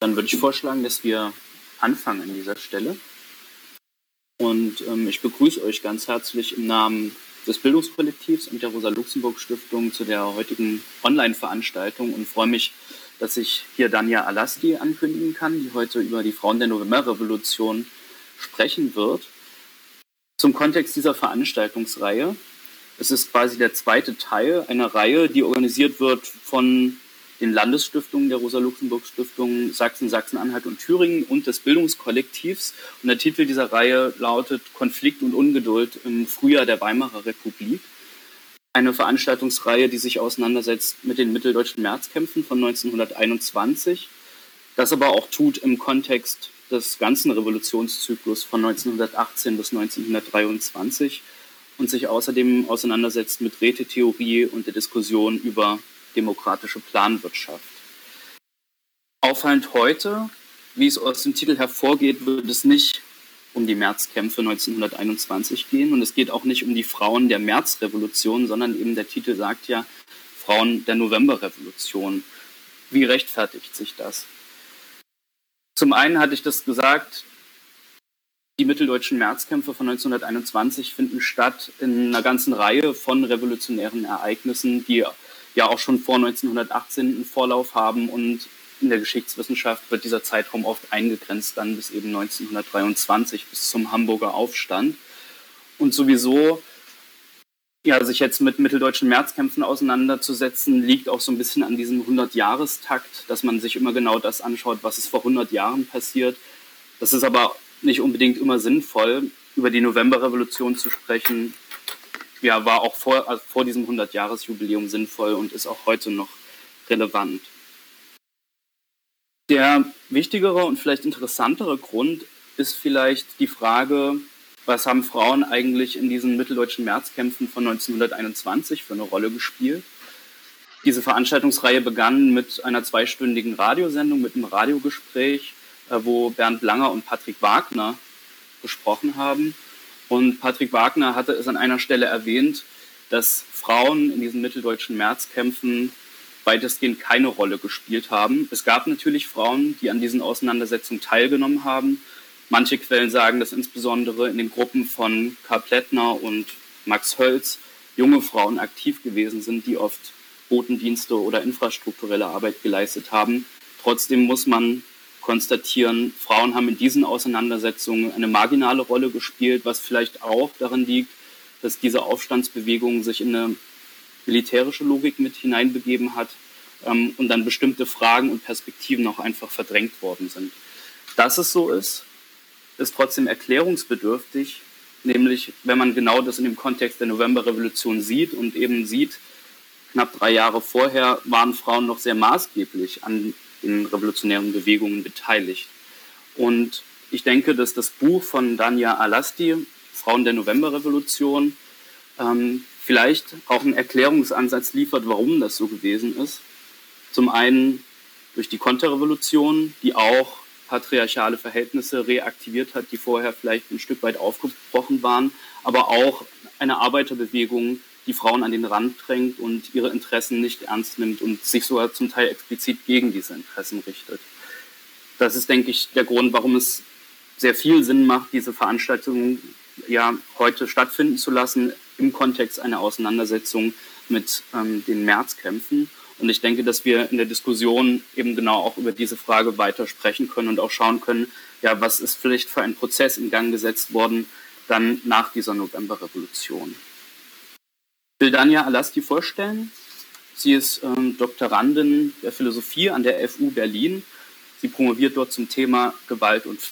Dann würde ich vorschlagen, dass wir anfangen an dieser Stelle. Und ich begrüße euch ganz herzlich im Namen des Bildungskollektivs und der Rosa-Luxemburg-Stiftung zu der heutigen Online-Veranstaltung und freue mich, dass ich hier Dania Alasti ankündigen kann, die heute über die Frauen der Novemberrevolution sprechen wird. Zum Kontext dieser Veranstaltungsreihe. Es ist quasi der zweite Teil einer Reihe, die organisiert wird von den Landesstiftungen der Rosa-Luxemburg-Stiftung Sachsen, Sachsen-Anhalt und Thüringen und des Bildungskollektivs. Und der Titel dieser Reihe lautet Konflikt und Ungeduld im Frühjahr der Weimarer Republik. Eine Veranstaltungsreihe, die sich auseinandersetzt mit den mitteldeutschen Märzkämpfen von 1921, das aber auch tut im Kontext des ganzen Revolutionszyklus von 1918 bis 1923 und sich außerdem auseinandersetzt mit Rätetheorie und der Diskussion über demokratische Planwirtschaft. Auffallend heute, wie es aus dem Titel hervorgeht, wird es nicht um die Märzkämpfe 1921 gehen und es geht auch nicht um die Frauen der Märzrevolution, sondern eben der Titel sagt ja Frauen der Novemberrevolution. Wie rechtfertigt sich das? Zum einen hatte ich das gesagt, die mitteldeutschen Märzkämpfe von 1921 finden statt in einer ganzen Reihe von revolutionären Ereignissen, die ja auch schon vor 1918 einen Vorlauf haben und in der Geschichtswissenschaft wird dieser Zeitraum oft eingegrenzt dann bis eben 1923, bis zum Hamburger Aufstand. Und sowieso, ja, sich jetzt mit mitteldeutschen Märzkämpfen auseinanderzusetzen, liegt auch so ein bisschen an diesem 100-Jahrestakt, dass man sich immer genau das anschaut, was ist vor 100 Jahren passiert. Das ist aber nicht unbedingt immer sinnvoll, über die Novemberrevolution zu sprechen. Ja, war auch vor diesem 100-Jahres-Jubiläum sinnvoll und ist auch heute noch relevant. Der wichtigere und vielleicht interessantere Grund ist vielleicht die Frage, was haben Frauen eigentlich in diesen mitteldeutschen Märzkämpfen von 1921 für eine Rolle gespielt? Diese Veranstaltungsreihe begann mit einer 2-stündigen Radiosendung, mit einem Radiogespräch, wo Bernd Langer und Patrick Wagner gesprochen haben. Und Patrick Wagner hatte es an einer Stelle erwähnt, dass Frauen in diesen mitteldeutschen Märzkämpfen weitestgehend keine Rolle gespielt haben. Es gab natürlich Frauen, die an diesen Auseinandersetzungen teilgenommen haben. Manche Quellen sagen, dass insbesondere in den Gruppen von Karl Plättner und Max Hölz junge Frauen aktiv gewesen sind, die oft Botendienste oder infrastrukturelle Arbeit geleistet haben. Trotzdem muss man konstatieren, Frauen haben in diesen Auseinandersetzungen eine marginale Rolle gespielt, was vielleicht auch daran liegt, dass diese Aufstandsbewegung sich in eine militärische Logik mit hineinbegeben hat und dann bestimmte Fragen und Perspektiven auch einfach verdrängt worden sind. Dass es so ist trotzdem erklärungsbedürftig, nämlich wenn man genau das in dem Kontext der Novemberrevolution sieht und eben sieht, knapp 3 Jahre vorher waren Frauen noch sehr maßgeblich an den revolutionären Bewegungen beteiligt. Und ich denke, dass das Buch von Dania Alasti, Frauen der Novemberrevolution, vielleicht auch einen Erklärungsansatz liefert, warum das so gewesen ist. Zum einen durch die Konterrevolution, die auch patriarchale Verhältnisse reaktiviert hat, die vorher vielleicht ein Stück weit aufgebrochen waren, aber auch eine Arbeiterbewegung, die Frauen an den Rand drängt und ihre Interessen nicht ernst nimmt und sich sogar zum Teil explizit gegen diese Interessen richtet. Das ist, denke ich, der Grund, warum es sehr viel Sinn macht, diese Veranstaltung ja heute stattfinden zu lassen im Kontext einer Auseinandersetzung mit den Märzkämpfen. Und ich denke, dass wir in der Diskussion eben genau auch über diese Frage weiter sprechen können und auch schauen können, ja, was ist vielleicht für ein Prozess in Gang gesetzt worden dann nach dieser Novemberrevolution. Ich will Dania Alasti vorstellen. Sie ist Doktorandin der Philosophie an der FU Berlin. Sie promoviert dort zum Thema Gewalt und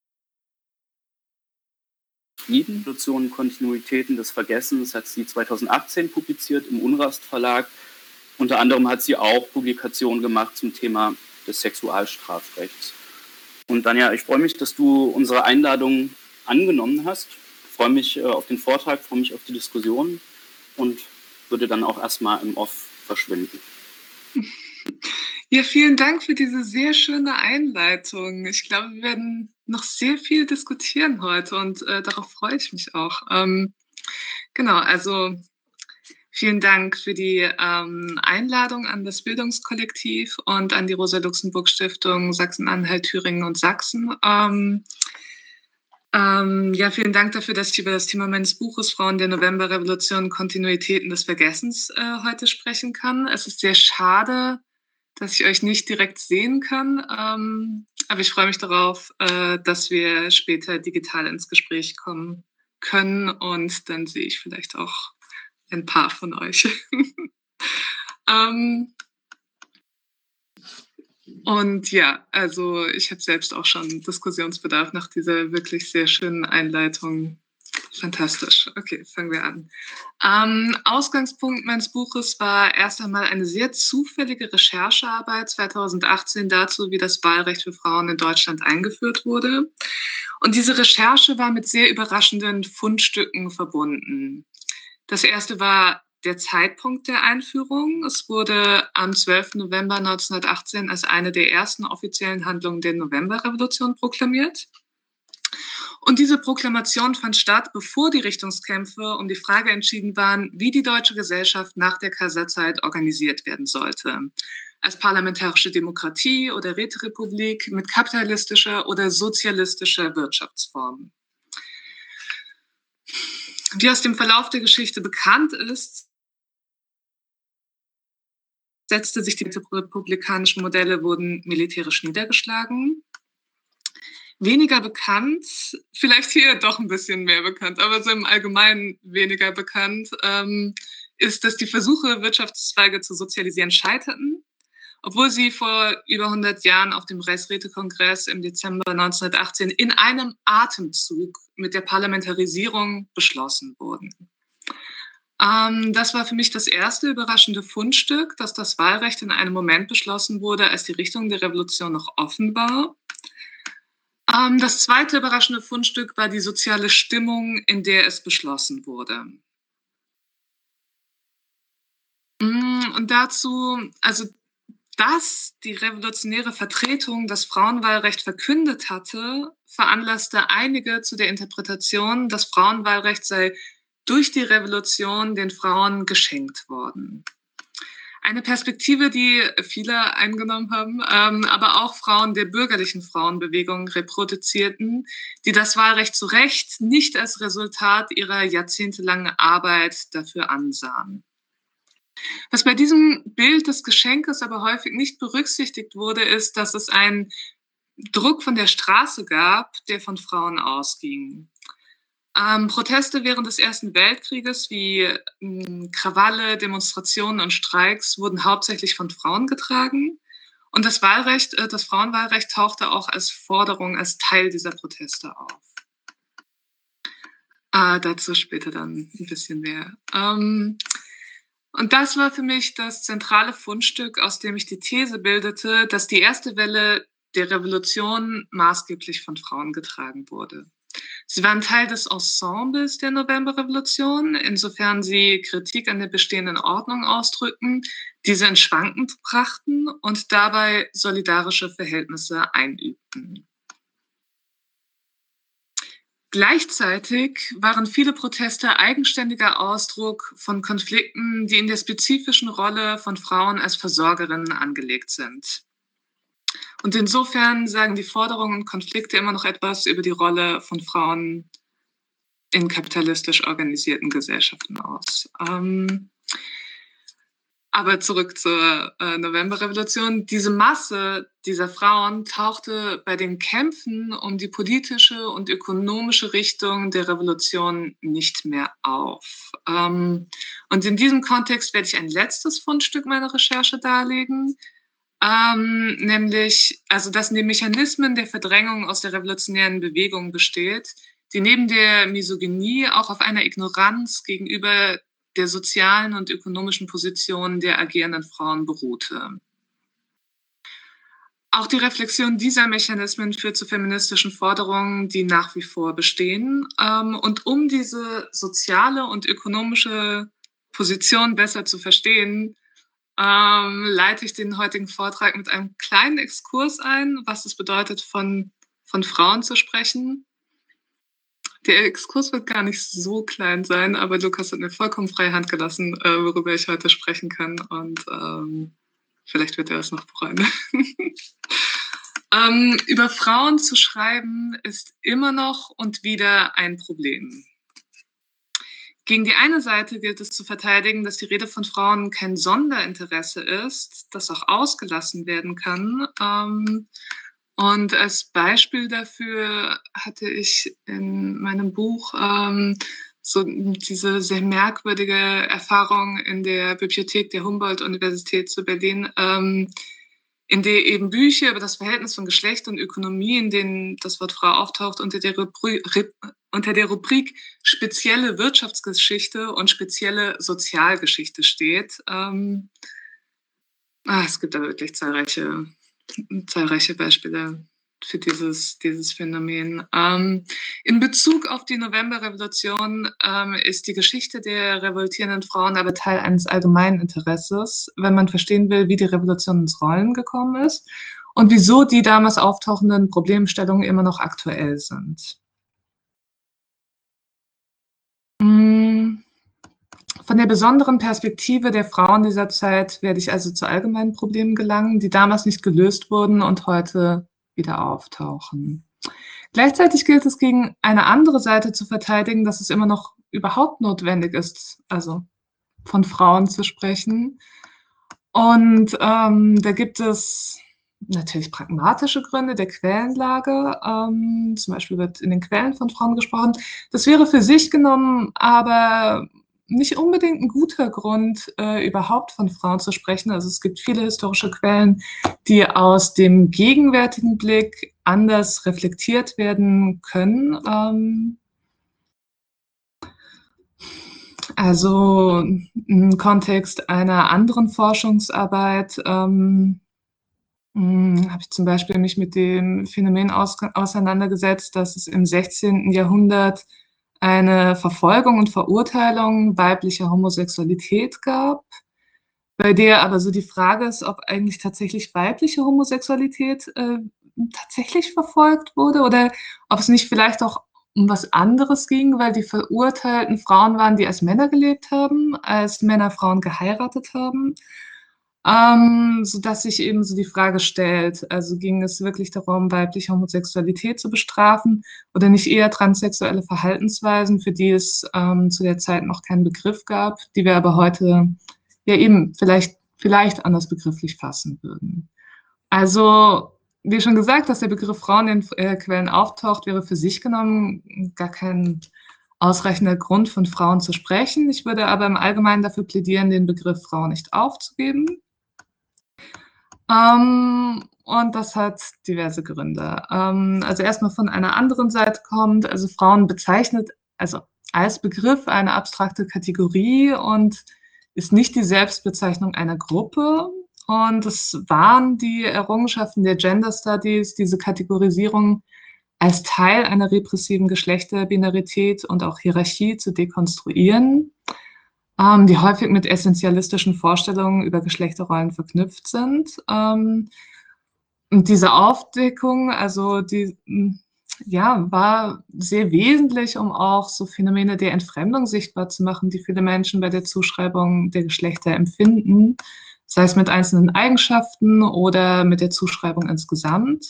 Frieden, Revolutionen, Kontinuitäten des Vergessens, hat sie 2018 publiziert im Unrast Verlag. Unter anderem hat sie auch Publikationen gemacht zum Thema des Sexualstrafrechts. Und Dania, ich freue mich, dass du unsere Einladung angenommen hast. Ich freue mich auf den Vortrag, freue mich auf die Diskussion und würde dann auch erstmal im Off verschwinden. Ja, vielen Dank für diese sehr schöne Einleitung. Ich glaube, wir werden noch sehr viel diskutieren heute und darauf freue ich mich auch. Genau, also Vielen Dank für die Einladung an das Bildungskollektiv und an die Rosa-Luxemburg-Stiftung Sachsen-Anhalt, Thüringen und Sachsen. Ja, vielen Dank dafür, dass ich über das Thema meines Buches Frauen der Novemberrevolution, Kontinuitäten des Vergessens heute sprechen kann. Es ist sehr schade, dass ich euch nicht direkt sehen kann, aber ich freue mich darauf, dass wir später digital ins Gespräch kommen können und dann sehe ich vielleicht auch ein paar von euch. Und ja, also ich habe selbst auch schon Diskussionsbedarf nach dieser wirklich sehr schönen Einleitung. Fantastisch. Okay, fangen wir an. Ausgangspunkt meines Buches war erst einmal eine sehr zufällige Recherchearbeit 2018 dazu, wie das Wahlrecht für Frauen in Deutschland eingeführt wurde. Und diese Recherche war mit sehr überraschenden Fundstücken verbunden. Das erste war der Zeitpunkt der Einführung. Es wurde am 12. November 1918 als eine der ersten offiziellen Handlungen der Novemberrevolution proklamiert. Und diese Proklamation fand statt, bevor die Richtungskämpfe um die Frage entschieden waren, wie die deutsche Gesellschaft nach der Kaiserzeit organisiert werden sollte. Als parlamentarische Demokratie oder Räterepublik mit kapitalistischer oder sozialistischer Wirtschaftsform. Wie aus dem Verlauf der Geschichte bekannt ist, setzte sich die republikanischen Modelle wurden militärisch niedergeschlagen. Weniger bekannt, vielleicht hier doch ein bisschen mehr bekannt, aber so im Allgemeinen weniger bekannt, ist, dass die Versuche, Wirtschaftszweige zu sozialisieren, scheiterten, obwohl sie vor über 100 Jahren auf dem Reichsrätekongress im Dezember 1918 in einem Atemzug mit der Parlamentarisierung beschlossen wurden. Das war für mich das erste überraschende Fundstück, dass das Wahlrecht in einem Moment beschlossen wurde, als die Richtung der Revolution noch offen war. Das zweite überraschende Fundstück war die soziale Stimmung, in der es beschlossen wurde. Und dazu, also dass die revolutionäre Vertretung das Frauenwahlrecht verkündet hatte, veranlasste einige zu der Interpretation, das Frauenwahlrecht sei durch die Revolution den Frauen geschenkt worden. Eine Perspektive, die viele eingenommen haben, aber auch Frauen der bürgerlichen Frauenbewegung reproduzierten, die das Wahlrecht zu Recht nicht als Resultat ihrer jahrzehntelangen Arbeit dafür ansahen. Was bei diesem Bild des Geschenkes aber häufig nicht berücksichtigt wurde, ist, dass es einen Druck von der Straße gab, der von Frauen ausging. Proteste während des Ersten Weltkrieges wie Krawalle, Demonstrationen und Streiks wurden hauptsächlich von Frauen getragen. Und das Frauenwahlrecht tauchte auch als Forderung, als Teil dieser Proteste auf. Dazu später dann ein bisschen mehr. Und das war für mich das zentrale Fundstück, aus dem ich die These bildete, dass die erste Welle der Revolution maßgeblich von Frauen getragen wurde. Sie waren Teil des Ensembles der Novemberrevolution, insofern sie Kritik an der bestehenden Ordnung ausdrückten, diese in Schwanken brachten und dabei solidarische Verhältnisse einübten. Gleichzeitig waren viele Proteste eigenständiger Ausdruck von Konflikten, die in der spezifischen Rolle von Frauen als Versorgerinnen angelegt sind. Und insofern sagen die Forderungen und Konflikte immer noch etwas über die Rolle von Frauen in kapitalistisch organisierten Gesellschaften aus. Aber zurück zur Novemberrevolution. Diese Masse dieser Frauen tauchte bei den Kämpfen um die politische und ökonomische Richtung der Revolution nicht mehr auf. Und in diesem Kontext werde ich ein letztes Fundstück meiner Recherche darlegen, nämlich, also dass in den Mechanismen der Verdrängung aus der revolutionären Bewegung besteht, die neben der Misogynie auch auf einer Ignoranz gegenüber der sozialen und ökonomischen Position der agierenden Frauen beruhte. Auch die Reflexion dieser Mechanismen führt zu feministischen Forderungen, die nach wie vor bestehen. Und um diese soziale und ökonomische Position besser zu verstehen, leite ich den heutigen Vortrag mit einem kleinen Exkurs ein, was es bedeutet, von Frauen zu sprechen. Der Exkurs wird gar nicht so klein sein, aber Lukas hat mir vollkommen freie Hand gelassen, worüber ich heute sprechen kann. Und vielleicht wird er es noch bereuen. Über Frauen zu schreiben ist immer noch und wieder ein Problem. Gegen die eine Seite gilt es zu verteidigen, dass die Rede von Frauen kein Sonderinteresse ist, das auch ausgelassen werden kann. Und als Beispiel dafür hatte ich in meinem Buch so diese sehr merkwürdige Erfahrung in der Bibliothek der Humboldt-Universität zu Berlin, in der eben Bücher über das Verhältnis von Geschlecht und Ökonomie, in denen das Wort Frau auftaucht, unter der Rubrik spezielle Wirtschaftsgeschichte und spezielle Sozialgeschichte steht. Es gibt da wirklich zahlreiche Beispiele für dieses Phänomen. In Bezug auf die Novemberrevolution ist die Geschichte der revoltierenden Frauen aber Teil eines allgemeinen Interesses, wenn man verstehen will, wie die Revolution ins Rollen gekommen ist und wieso die damals auftauchenden Problemstellungen immer noch aktuell sind. Von der besonderen Perspektive der Frauen dieser Zeit werde ich also zu allgemeinen Problemen gelangen, die damals nicht gelöst wurden und heute wieder auftauchen. Gleichzeitig gilt es, gegen eine andere Seite zu verteidigen, dass es immer noch überhaupt notwendig ist, also von Frauen zu sprechen. Und da gibt es natürlich pragmatische Gründe der Quellenlage. Zum Beispiel wird in den Quellen von Frauen gesprochen. Das wäre für sich genommen aber nicht unbedingt ein guter Grund, überhaupt von Frauen zu sprechen. Also es gibt viele historische Quellen, die aus dem gegenwärtigen Blick anders reflektiert werden können. Also im Kontext einer anderen Forschungsarbeit habe ich zum Beispiel mich mit dem Phänomen auseinandergesetzt, dass es im 16. Jahrhundert eine Verfolgung und Verurteilung weiblicher Homosexualität gab, bei der aber so die Frage ist, ob eigentlich tatsächlich weibliche Homosexualität tatsächlich verfolgt wurde oder ob es nicht vielleicht auch um was anderes ging, weil die verurteilten Frauen waren, die als Männer gelebt haben, als Männer Frauen geheiratet haben. Sodass sich eben so die Frage stellt, also ging es wirklich darum, weibliche Homosexualität zu bestrafen oder nicht eher transsexuelle Verhaltensweisen, für die es zu der Zeit noch keinen Begriff gab, die wir aber heute ja eben vielleicht anders begrifflich fassen würden. Also, wie schon gesagt, dass der Begriff Frauen in Quellen auftaucht, wäre für sich genommen gar kein ausreichender Grund, von Frauen zu sprechen. Ich würde aber im Allgemeinen dafür plädieren, den Begriff Frau nicht aufzugeben. Und das hat diverse Gründe. Also erstmal von einer anderen Seite kommt, also Frauen bezeichnet also als Begriff eine abstrakte Kategorie und ist nicht die Selbstbezeichnung einer Gruppe. Und es waren die Errungenschaften der Gender Studies, diese Kategorisierung als Teil einer repressiven Geschlechterbinarität und auch Hierarchie zu dekonstruieren, die häufig mit essentialistischen Vorstellungen über Geschlechterrollen verknüpft sind. Und diese Aufdeckung, also die war sehr wesentlich, um auch so Phänomene der Entfremdung sichtbar zu machen, die viele Menschen bei der Zuschreibung der Geschlechter empfinden, sei es mit einzelnen Eigenschaften oder mit der Zuschreibung insgesamt.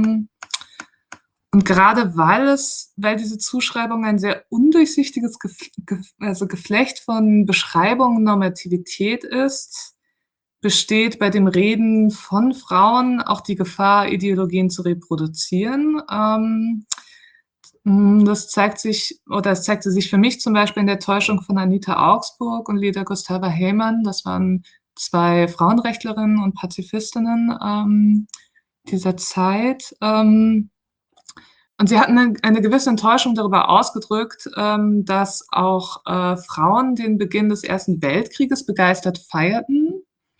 Und gerade weil diese Zuschreibung ein sehr undurchsichtiges Geflecht von Beschreibung, Normativität ist, besteht bei dem Reden von Frauen auch die Gefahr, Ideologien zu reproduzieren. Es zeigte sich für mich zum Beispiel in der Täuschung von Anita Augsburg und Leda Gustava Heymann. Das waren zwei Frauenrechtlerinnen und Pazifistinnen dieser Zeit. Und sie hatten eine gewisse Enttäuschung darüber ausgedrückt, dass auch Frauen den Beginn des Ersten Weltkrieges begeistert feierten.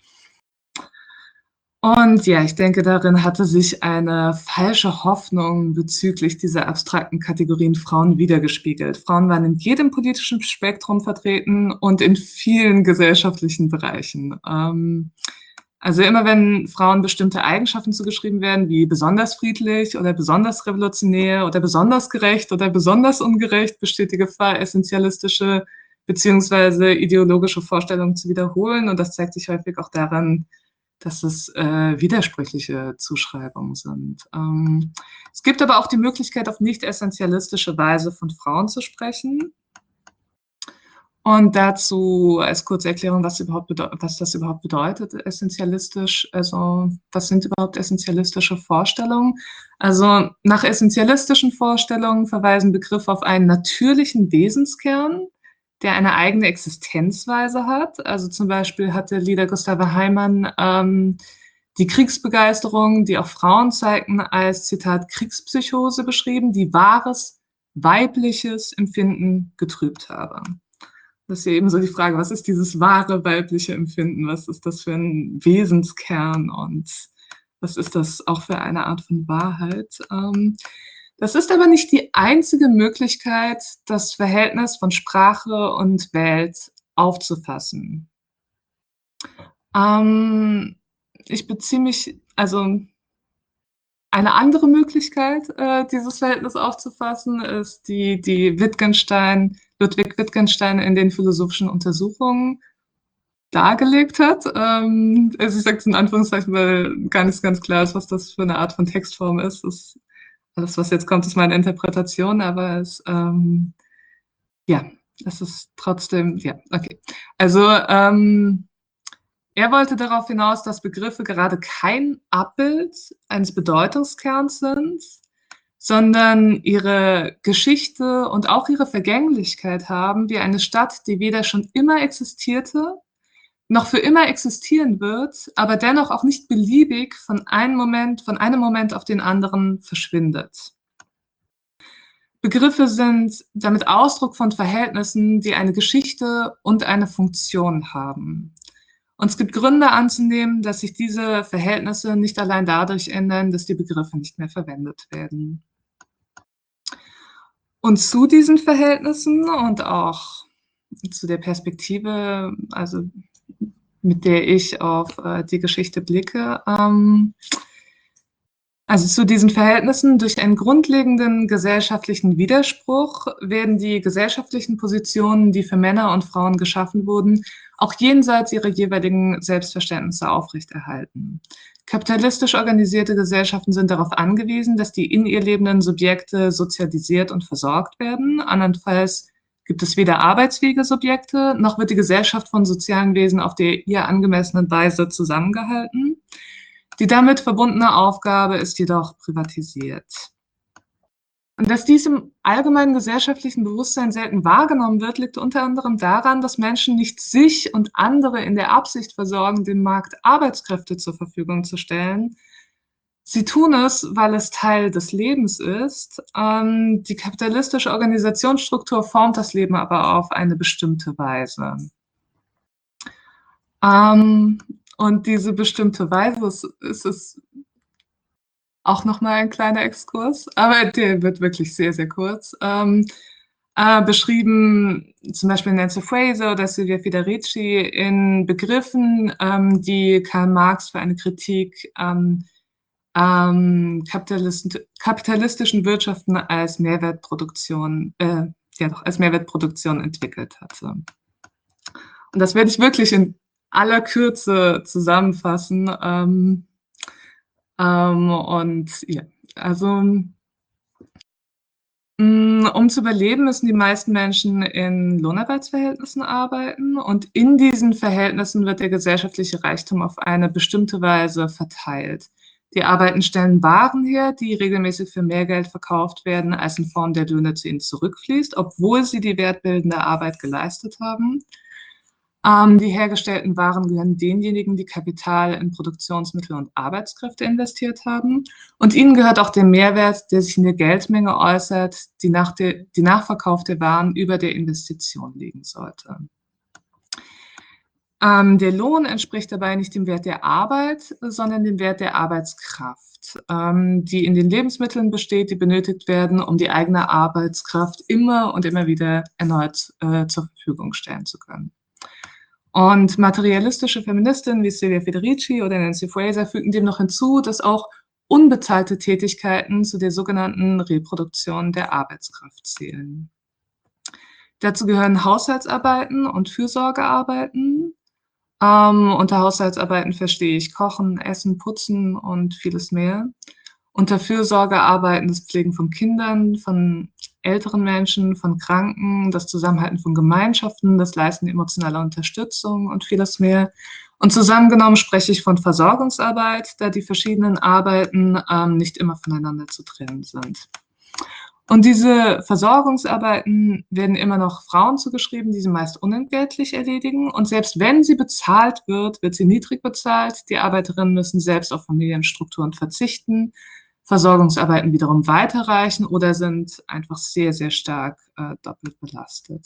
Und ja, ich denke, darin hatte sich eine falsche Hoffnung bezüglich dieser abstrakten Kategorien Frauen widergespiegelt. Frauen waren in jedem politischen Spektrum vertreten und in vielen gesellschaftlichen Bereichen. Also immer wenn Frauen bestimmte Eigenschaften zugeschrieben werden, wie besonders friedlich oder besonders revolutionär oder besonders gerecht oder besonders ungerecht, besteht die Gefahr, essentialistische beziehungsweise ideologische Vorstellungen zu wiederholen. Und das zeigt sich häufig auch daran, dass es widersprüchliche Zuschreibungen sind. Es gibt aber auch die Möglichkeit, auf nicht essentialistische Weise von Frauen zu sprechen. Und dazu als Kurzerklärung, was das überhaupt bedeutet, essentialistisch. Also was sind überhaupt essentialistische Vorstellungen? Also nach essentialistischen Vorstellungen verweisen Begriffe auf einen natürlichen Wesenskern, der eine eigene Existenzweise hat. Also zum Beispiel hatte Lida Gustave Heimann die Kriegsbegeisterung, die auch Frauen zeigten, als, Zitat, Kriegspsychose beschrieben, die wahres weibliches Empfinden getrübt habe. Das ist ja eben so die Frage, was ist dieses wahre weibliche Empfinden? Was ist das für ein Wesenskern und was ist das auch für eine Art von Wahrheit? Das ist aber nicht die einzige Möglichkeit, das Verhältnis von Sprache und Welt aufzufassen. Ich beziehe mich, also eine andere Möglichkeit, dieses Verhältnis aufzufassen, ist die Ludwig Wittgenstein in den philosophischen Untersuchungen dargelegt hat. Also ich sage es in Anführungszeichen, weil gar nicht ganz klar ist, was das für eine Art von Textform ist. Alles, was jetzt kommt, ist meine Interpretation, aber es ist trotzdem, ja, okay. Also er wollte darauf hinaus, dass Begriffe gerade kein Abbild eines Bedeutungskerns sind, sondern ihre Geschichte und auch ihre Vergänglichkeit haben, wie eine Stadt, die weder schon immer existierte, noch für immer existieren wird, aber dennoch auch nicht beliebig von einem Moment auf den anderen verschwindet. Begriffe sind damit Ausdruck von Verhältnissen, die eine Geschichte und eine Funktion haben. Und es gibt Gründe anzunehmen, dass sich diese Verhältnisse nicht allein dadurch ändern, dass die Begriffe nicht mehr verwendet werden. Und zu diesen Verhältnissen und auch zu der Perspektive, also mit der ich auf die Geschichte blicke, also zu diesen Verhältnissen durch einen grundlegenden gesellschaftlichen Widerspruch werden die gesellschaftlichen Positionen, die für Männer und Frauen geschaffen wurden, auch jenseits ihrer jeweiligen Selbstverständnisse aufrechterhalten. Kapitalistisch organisierte Gesellschaften sind darauf angewiesen, dass die in ihr lebenden Subjekte sozialisiert und versorgt werden. Andernfalls gibt es weder arbeitsfähige Subjekte, noch wird die Gesellschaft von sozialen Wesen auf der ihr angemessenen Weise zusammengehalten. Die damit verbundene Aufgabe ist jedoch privatisiert. Und dass dies im allgemeinen gesellschaftlichen Bewusstsein selten wahrgenommen wird, liegt unter anderem daran, dass Menschen nicht sich und andere in der Absicht versorgen, dem Markt Arbeitskräfte zur Verfügung zu stellen. Sie tun es, weil es Teil des Lebens ist. Die kapitalistische Organisationsstruktur formt das Leben aber auf eine bestimmte Weise. Und diese bestimmte Weise ist auch nochmal ein kleiner Exkurs, aber der wird wirklich sehr, sehr kurz. Beschrieben zum Beispiel Nancy Fraser oder Silvia Federici in Begriffen, die Karl Marx für eine Kritik kapitalistischen Wirtschaften als Mehrwertproduktion, als Mehrwertproduktion entwickelt hatte. Und das werde ich wirklich in aller Kürze zusammenfassen. Und ja, also um zu überleben, müssen die meisten Menschen in Lohnarbeitsverhältnissen arbeiten und in diesen Verhältnissen wird der gesellschaftliche Reichtum auf eine bestimmte Weise verteilt. Die Arbeiten stellen Waren her, die regelmäßig für mehr Geld verkauft werden, als in Form der Löhne zu ihnen zurückfließt, obwohl sie die wertbildende Arbeit geleistet haben. Die hergestellten Waren gehören denjenigen, die Kapital in Produktionsmittel und Arbeitskräfte investiert haben. Und ihnen gehört auch der Mehrwert, der sich in der Geldmenge äußert, die nach Verkauf der Waren über der Investition liegen sollte. Der Lohn entspricht dabei nicht dem Wert der Arbeit, sondern dem Wert der Arbeitskraft, die in den Lebensmitteln besteht, die benötigt werden, um die eigene Arbeitskraft immer und immer wieder erneut zur Verfügung stellen zu können. Und materialistische Feministinnen wie Silvia Federici oder Nancy Fraser fügen dem noch hinzu, dass auch unbezahlte Tätigkeiten zu der sogenannten Reproduktion der Arbeitskraft zählen. Dazu gehören Haushaltsarbeiten und Fürsorgearbeiten. Unter Haushaltsarbeiten verstehe ich Kochen, Essen, Putzen und vieles mehr. Unter Fürsorgearbeiten das Pflegen von Kindern, von älteren Menschen, von Kranken, das Zusammenhalten von Gemeinschaften, das Leisten emotionaler Unterstützung und vieles mehr. Und zusammengenommen spreche ich von Versorgungsarbeit, da die verschiedenen Arbeiten nicht immer voneinander zu trennen sind. Und diese Versorgungsarbeiten werden immer noch Frauen zugeschrieben, die sie meist unentgeltlich erledigen. Und selbst wenn sie bezahlt wird, wird sie niedrig bezahlt. Die Arbeiterinnen müssen selbst auf Familienstrukturen verzichten, Versorgungsarbeiten wiederum weiterreichen oder sind einfach sehr, sehr stark doppelt belastet.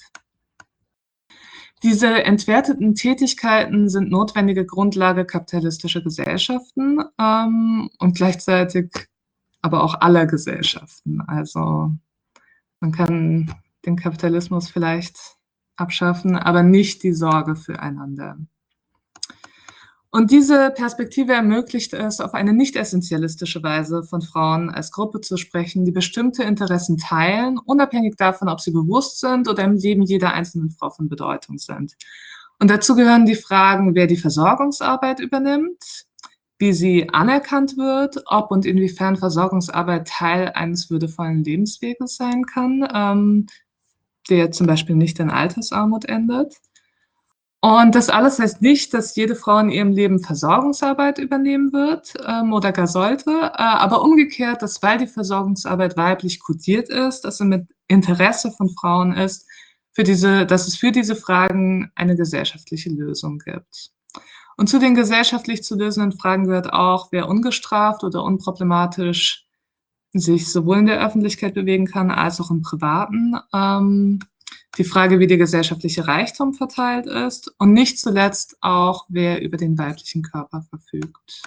Diese entwerteten Tätigkeiten sind notwendige Grundlage kapitalistischer Gesellschaften und gleichzeitig aber auch aller Gesellschaften. Also man kann den Kapitalismus vielleicht abschaffen, aber nicht die Sorge füreinander. Und diese Perspektive ermöglicht es, auf eine nicht essentialistische Weise von Frauen als Gruppe zu sprechen, die bestimmte Interessen teilen, unabhängig davon, ob sie bewusst sind oder im Leben jeder einzelnen Frau von Bedeutung sind. Und dazu gehören die Fragen, wer die Versorgungsarbeit übernimmt, wie sie anerkannt wird, ob und inwiefern Versorgungsarbeit Teil eines würdevollen Lebensweges sein kann, der zum Beispiel nicht in Altersarmut endet. Und das alles heißt nicht, dass jede Frau in ihrem Leben Versorgungsarbeit übernehmen wird oder gar sollte, aber umgekehrt, dass weil die Versorgungsarbeit weiblich kodiert ist, dass sie mit Interesse von Frauen ist, dass es für diese Fragen eine gesellschaftliche Lösung gibt. Und zu den gesellschaftlich zu lösenden Fragen gehört auch, wer ungestraft oder unproblematisch sich sowohl in der Öffentlichkeit bewegen kann, als auch im Privaten. Die Frage, wie der gesellschaftliche Reichtum verteilt ist und nicht zuletzt auch, wer über den weiblichen Körper verfügt.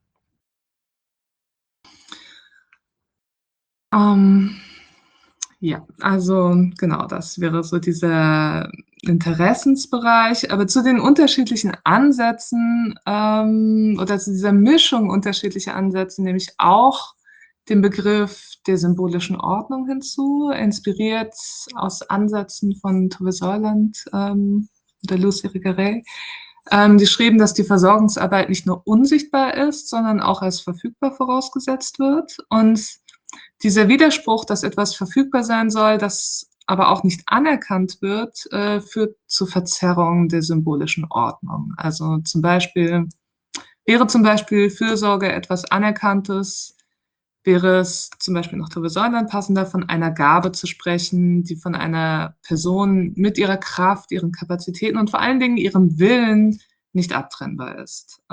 Ja, also genau, das wäre so dieser Interessensbereich. Aber zu den unterschiedlichen Ansätzen oder zu dieser Mischung unterschiedlicher Ansätze nehme ich auch den Begriff der symbolischen Ordnung hinzu, inspiriert aus Ansätzen von Tove Soiland oder Lucy Irigaray. Die schrieben, dass die Versorgungsarbeit nicht nur unsichtbar ist, sondern auch als verfügbar vorausgesetzt wird. Und dieser Widerspruch, dass etwas verfügbar sein soll, das aber auch nicht anerkannt wird, führt zu Verzerrungen der symbolischen Ordnung. Also wäre zum Beispiel Fürsorge etwas Anerkanntes, wäre es zum Beispiel nach Tove Soiland passender, von einer Gabe zu sprechen, die von einer Person mit ihrer Kraft, ihren Kapazitäten und vor allen Dingen ihrem Willen nicht abtrennbar ist.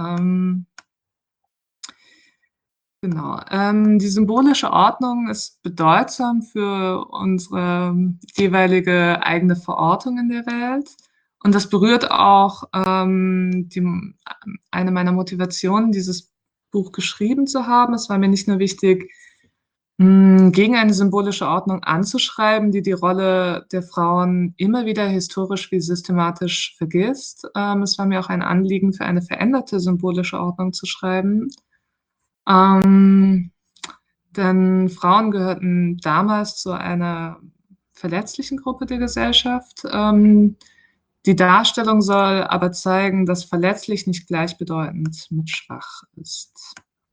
Genau. Die symbolische Ordnung ist bedeutsam für unsere jeweilige eigene Verortung in der Welt. Und das berührt auch eine meiner Motivationen, dieses Buch geschrieben zu haben. Es war mir nicht nur wichtig, gegen eine symbolische Ordnung anzuschreiben, die die Rolle der Frauen immer wieder historisch wie systematisch vergisst. Es war mir auch ein Anliegen, für eine veränderte symbolische Ordnung zu schreiben. Denn Frauen gehörten damals zu einer verletzlichen Gruppe der Gesellschaft. Die Darstellung soll aber zeigen, dass verletzlich nicht gleichbedeutend mit schwach ist.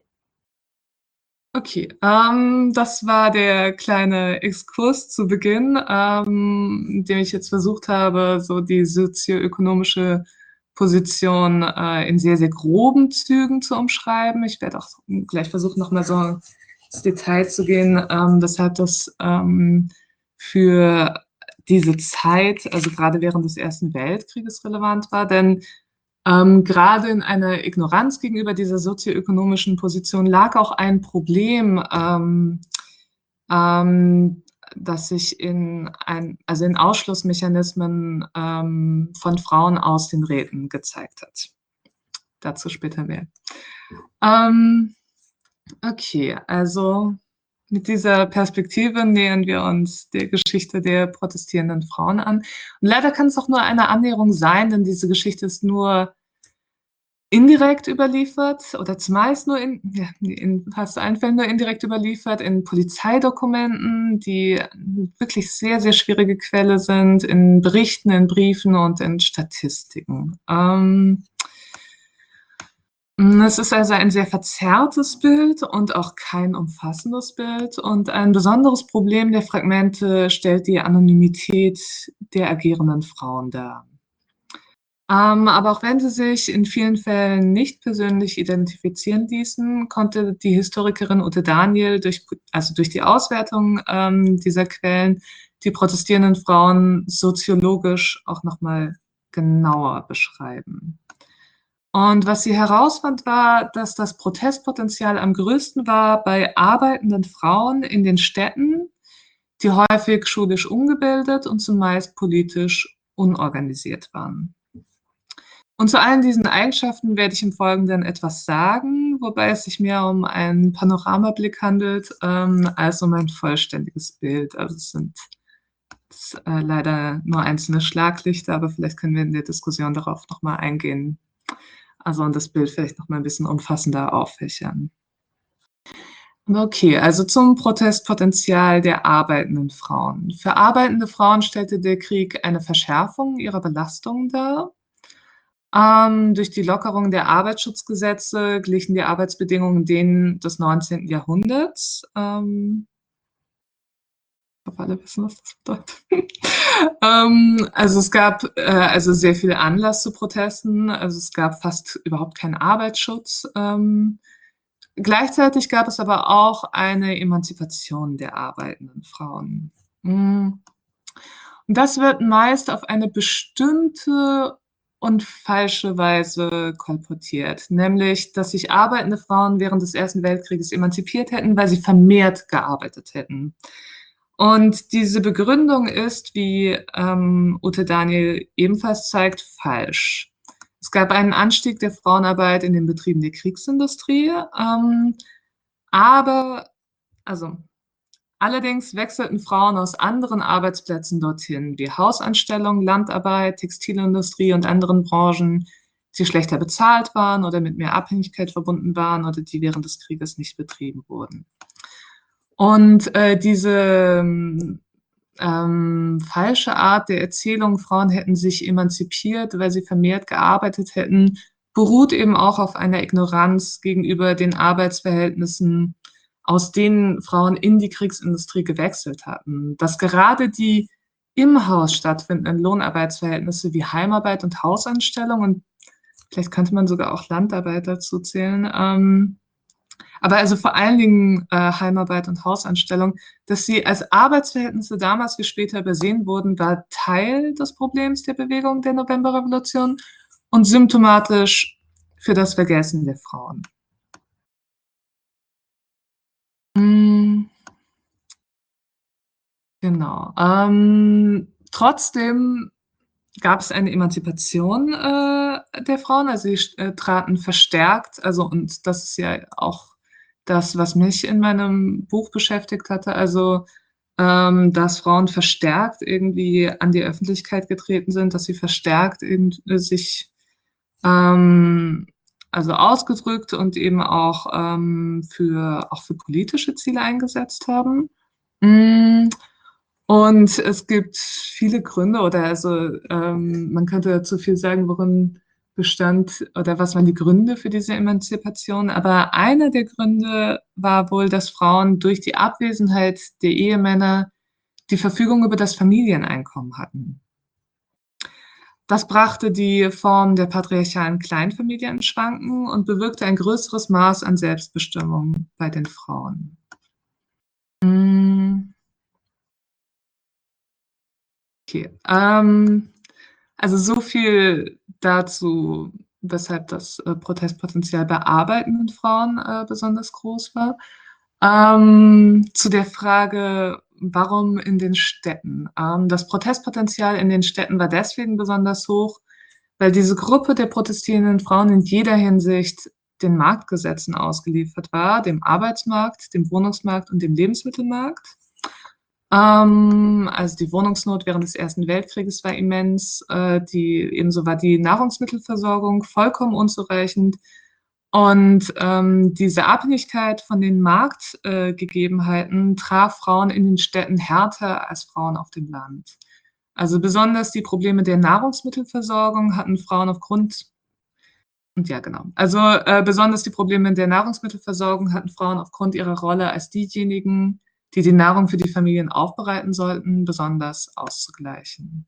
Okay, das war der kleine Exkurs zu Beginn, in dem ich jetzt versucht habe, so die sozioökonomische Position in sehr, sehr groben Zügen zu umschreiben. Ich werde auch gleich versuchen, nochmal so ins Detail zu gehen, weshalb das für diese Zeit, also gerade während des Ersten Weltkrieges relevant war, denn gerade in einer Ignoranz gegenüber dieser sozioökonomischen Position lag auch ein Problem, das sich in Ausschlussmechanismen von Frauen aus den Räten gezeigt hat. Dazu später mehr. Okay, also mit dieser Perspektive nähern wir uns der Geschichte der protestierenden Frauen an. Und leider kann es auch nur eine Annäherung sein, denn diese Geschichte ist nur indirekt überliefert oder zumeist nur in fast allen Fällen nur indirekt überliefert, in Polizeidokumenten, die wirklich sehr, sehr schwierige Quelle sind, in Berichten, in Briefen und in Statistiken. Es ist also ein sehr verzerrtes Bild und auch kein umfassendes Bild. Und ein besonderes Problem der Fragmente stellt die Anonymität der agierenden Frauen dar. Aber auch wenn sie sich in vielen Fällen nicht persönlich identifizieren ließen, konnte die Historikerin Ute Daniel durch die Auswertung dieser Quellen die protestierenden Frauen soziologisch auch nochmal genauer beschreiben. Und was sie herausfand, war, dass das Protestpotenzial am größten war bei arbeitenden Frauen in den Städten, die häufig schulisch ungebildet und zumeist politisch unorganisiert waren. Und zu allen diesen Eigenschaften werde ich im Folgenden etwas sagen, wobei es sich mehr um einen Panoramablick handelt, als um ein vollständiges Bild. Also es sind leider nur einzelne Schlaglichter, aber vielleicht können wir in der Diskussion darauf nochmal eingehen. Also und das Bild vielleicht noch mal ein bisschen umfassender auffächern. Okay, also zum Protestpotenzial der arbeitenden Frauen. Für arbeitende Frauen stellte der Krieg eine Verschärfung ihrer Belastungen dar. Durch die Lockerung der Arbeitsschutzgesetze glichen die Arbeitsbedingungen denen des 19. Jahrhunderts. Ich hoffe, alle wissen, was das bedeutet. Also es gab also sehr viel Anlass zu Protesten. Also es gab fast überhaupt keinen Arbeitsschutz. Gleichzeitig gab es aber auch eine Emanzipation der arbeitenden Frauen. Und das wird meist auf eine bestimmte und falsche Weise kolportiert, nämlich, dass sich arbeitende Frauen während des Ersten Weltkrieges emanzipiert hätten, weil sie vermehrt gearbeitet hätten. Und diese Begründung ist, wie Ute Daniel ebenfalls zeigt, falsch. Es gab einen Anstieg der Frauenarbeit in den Betrieben der Kriegsindustrie, allerdings wechselten Frauen aus anderen Arbeitsplätzen dorthin, wie Hausanstellung, Landarbeit, Textilindustrie und anderen Branchen, die schlechter bezahlt waren oder mit mehr Abhängigkeit verbunden waren oder die während des Krieges nicht betrieben wurden. Und diese falsche Art der Erzählung, Frauen hätten sich emanzipiert, weil sie vermehrt gearbeitet hätten, beruht eben auch auf einer Ignoranz gegenüber den Arbeitsverhältnissen, aus denen Frauen in die Kriegsindustrie gewechselt hatten. Dass gerade die im Haus stattfindenden Lohnarbeitsverhältnisse wie Heimarbeit und Hausanstellung und vielleicht könnte man sogar auch Landarbeit dazu zählen, aber also vor allen Dingen Heimarbeit und Hausanstellung, dass sie als Arbeitsverhältnisse damals wie später übersehen wurden, war Teil des Problems der Bewegung der Novemberrevolution und symptomatisch für das Vergessen der Frauen. Genau. Trotzdem gab es eine Emanzipation der Frauen, also sie traten verstärkt, also und das ist ja auch das, was mich in meinem Buch beschäftigt hatte, also dass Frauen verstärkt irgendwie an die Öffentlichkeit getreten sind, dass sie verstärkt sich also ausgedrückt und eben auch für politische Ziele eingesetzt haben. Und es gibt viele Gründe oder also man könnte dazu viel sagen, worin bestand oder was waren die Gründe für diese Emanzipation. Aber einer der Gründe war wohl, dass Frauen durch die Abwesenheit der Ehemänner die Verfügung über das Familieneinkommen hatten. Das brachte die Form der patriarchalen Kleinfamilie ins Schwanken und bewirkte ein größeres Maß an Selbstbestimmung bei den Frauen. Okay, also so viel dazu, weshalb das Protestpotenzial bei arbeitenden Frauen besonders groß war. Zu der Frage, warum in den Städten? Das Protestpotenzial in den Städten war deswegen besonders hoch, weil diese Gruppe der protestierenden Frauen in jeder Hinsicht den Marktgesetzen ausgeliefert war, dem Arbeitsmarkt, dem Wohnungsmarkt und dem Lebensmittelmarkt. Also die Wohnungsnot während des Ersten Weltkrieges war immens, ebenso war die Nahrungsmittelversorgung vollkommen unzureichend. Und diese Abhängigkeit von den Marktgegebenheiten traf Frauen in den Städten härter als Frauen auf dem Land. Also besonders die Probleme der Nahrungsmittelversorgung hatten Frauen aufgrund, und ja genau, also besonders die Probleme der Nahrungsmittelversorgung hatten Frauen aufgrund ihrer Rolle als diejenigen, die die Nahrung für die Familien aufbereiten sollten, besonders auszugleichen.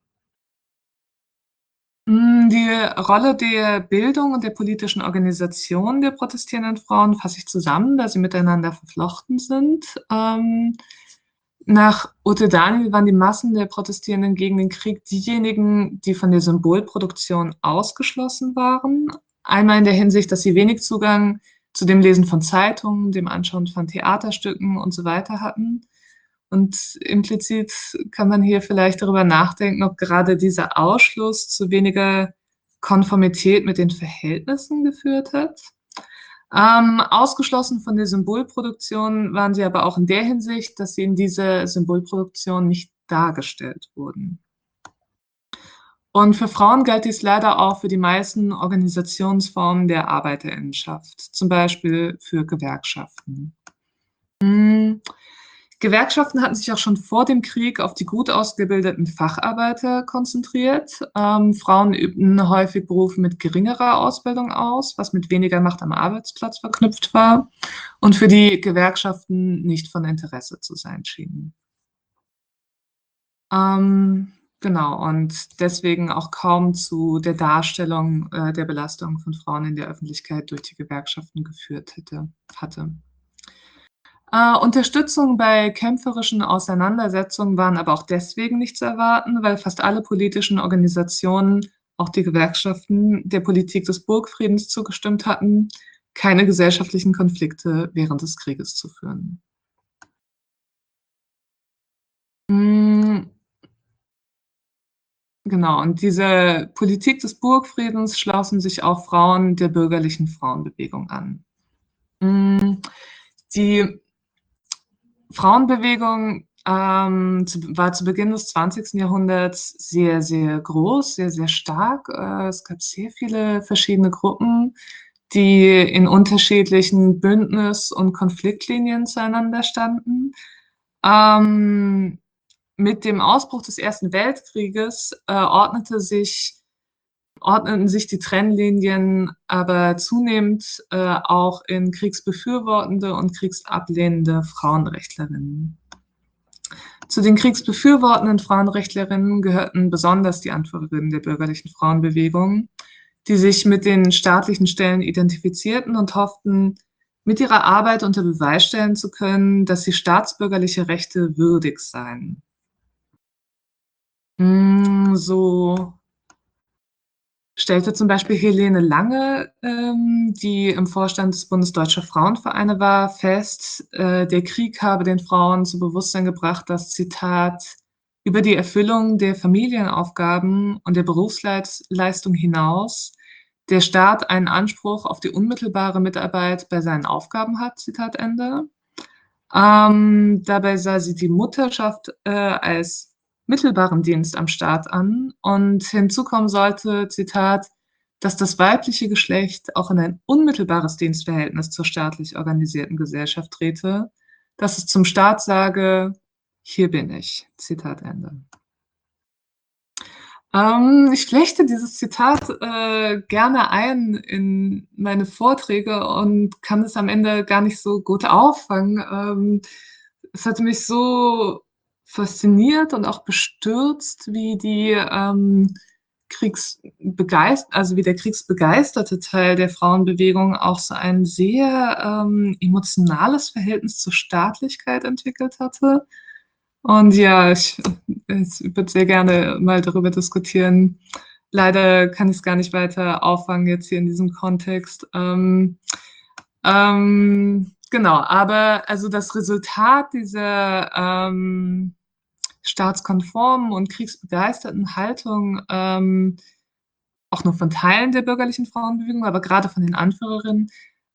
Die Rolle der Bildung und der politischen Organisation der protestierenden Frauen fasse ich zusammen, da sie miteinander verflochten sind. Nach Ute Daniel waren die Massen der Protestierenden gegen den Krieg diejenigen, die von der Symbolproduktion ausgeschlossen waren. Einmal in der Hinsicht, dass sie wenig Zugang zu dem Lesen von Zeitungen, dem Anschauen von Theaterstücken und so weiter hatten. Und implizit kann man hier vielleicht darüber nachdenken, ob gerade dieser Ausschluss zu weniger Konformität mit den Verhältnissen geführt hat. Ausgeschlossen von der Symbolproduktion waren sie aber auch in der Hinsicht, dass sie in dieser Symbolproduktion nicht dargestellt wurden. Und für Frauen galt dies leider auch für die meisten Organisationsformen der Arbeiterinnenschaft, zum Beispiel für Gewerkschaften. Gewerkschaften hatten sich auch schon vor dem Krieg auf die gut ausgebildeten Facharbeiter konzentriert. Frauen übten häufig Berufe mit geringerer Ausbildung aus, was mit weniger Macht am Arbeitsplatz verknüpft war und für die Gewerkschaften nicht von Interesse zu sein schienen. Genau, und deswegen auch kaum zu der Darstellung der Belastung von Frauen in der Öffentlichkeit durch die Gewerkschaften geführt hatte. Unterstützung bei kämpferischen Auseinandersetzungen waren aber auch deswegen nicht zu erwarten, weil fast alle politischen Organisationen, auch die Gewerkschaften, der Politik des Burgfriedens zugestimmt hatten, keine gesellschaftlichen Konflikte während des Krieges zu führen. Genau, und diese Politik des Burgfriedens schlossen sich auch Frauen der bürgerlichen Frauenbewegung an. Die Frauenbewegung war zu Beginn des 20. Jahrhunderts sehr, sehr groß, sehr, sehr stark. Es gab sehr viele verschiedene Gruppen, die in unterschiedlichen Bündnis- und Konfliktlinien zueinander standen. Mit dem Ausbruch des Ersten Weltkrieges ordneten sich die Trennlinien aber zunehmend auch in kriegsbefürwortende und kriegsablehnende Frauenrechtlerinnen. Zu den kriegsbefürwortenden Frauenrechtlerinnen gehörten besonders die Anführerinnen der bürgerlichen Frauenbewegung, die sich mit den staatlichen Stellen identifizierten und hofften, mit ihrer Arbeit unter Beweis stellen zu können, dass sie staatsbürgerliche Rechte würdig seien. So stellte zum Beispiel Helene Lange, die im Vorstand des Bundes Deutscher Frauenvereine war, fest, der Krieg habe den Frauen zu Bewusstsein gebracht, dass, Zitat, über die Erfüllung der Familienaufgaben und der Berufsleistung hinaus der Staat einen Anspruch auf die unmittelbare Mitarbeit bei seinen Aufgaben hat, Zitat Ende. Dabei sah sie die Mutterschaft als mittelbaren Dienst am Staat an und hinzu kommen sollte, Zitat, dass das weibliche Geschlecht auch in ein unmittelbares Dienstverhältnis zur staatlich organisierten Gesellschaft trete, dass es zum Staat sage, hier bin ich, Zitat Ende. Ich flechte dieses Zitat gerne ein in meine Vorträge und kann es am Ende gar nicht so gut auffangen. Es hatte mich so fasziniert und auch bestürzt, wie wie der kriegsbegeisterte Teil der Frauenbewegung auch so ein sehr emotionales Verhältnis zur Staatlichkeit entwickelt hatte. Und ja, ich würde sehr gerne mal darüber diskutieren. Leider kann ich es gar nicht weiter auffangen jetzt hier in diesem Kontext. Genau, aber also das Resultat dieser staatskonformen und kriegsbegeisterten Haltung auch nur von Teilen der bürgerlichen Frauenbewegung, aber gerade von den Anführerinnen,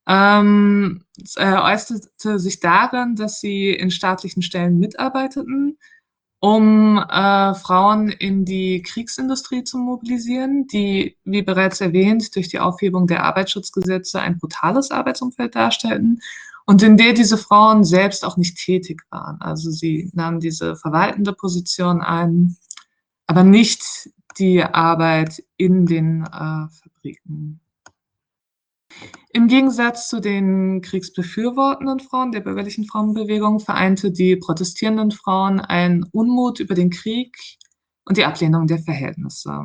äußerte sich darin, dass sie in staatlichen Stellen mitarbeiteten, um Frauen in die Kriegsindustrie zu mobilisieren, die, wie bereits erwähnt, durch die Aufhebung der Arbeitsschutzgesetze ein brutales Arbeitsumfeld darstellten und in der diese Frauen selbst auch nicht tätig waren. Also sie nahmen diese verwaltende Position ein, aber nicht die Arbeit in den Fabriken. Im Gegensatz zu den kriegsbefürwortenden Frauen der bürgerlichen Frauenbewegung vereinte die protestierenden Frauen einen Unmut über den Krieg und die Ablehnung der Verhältnisse.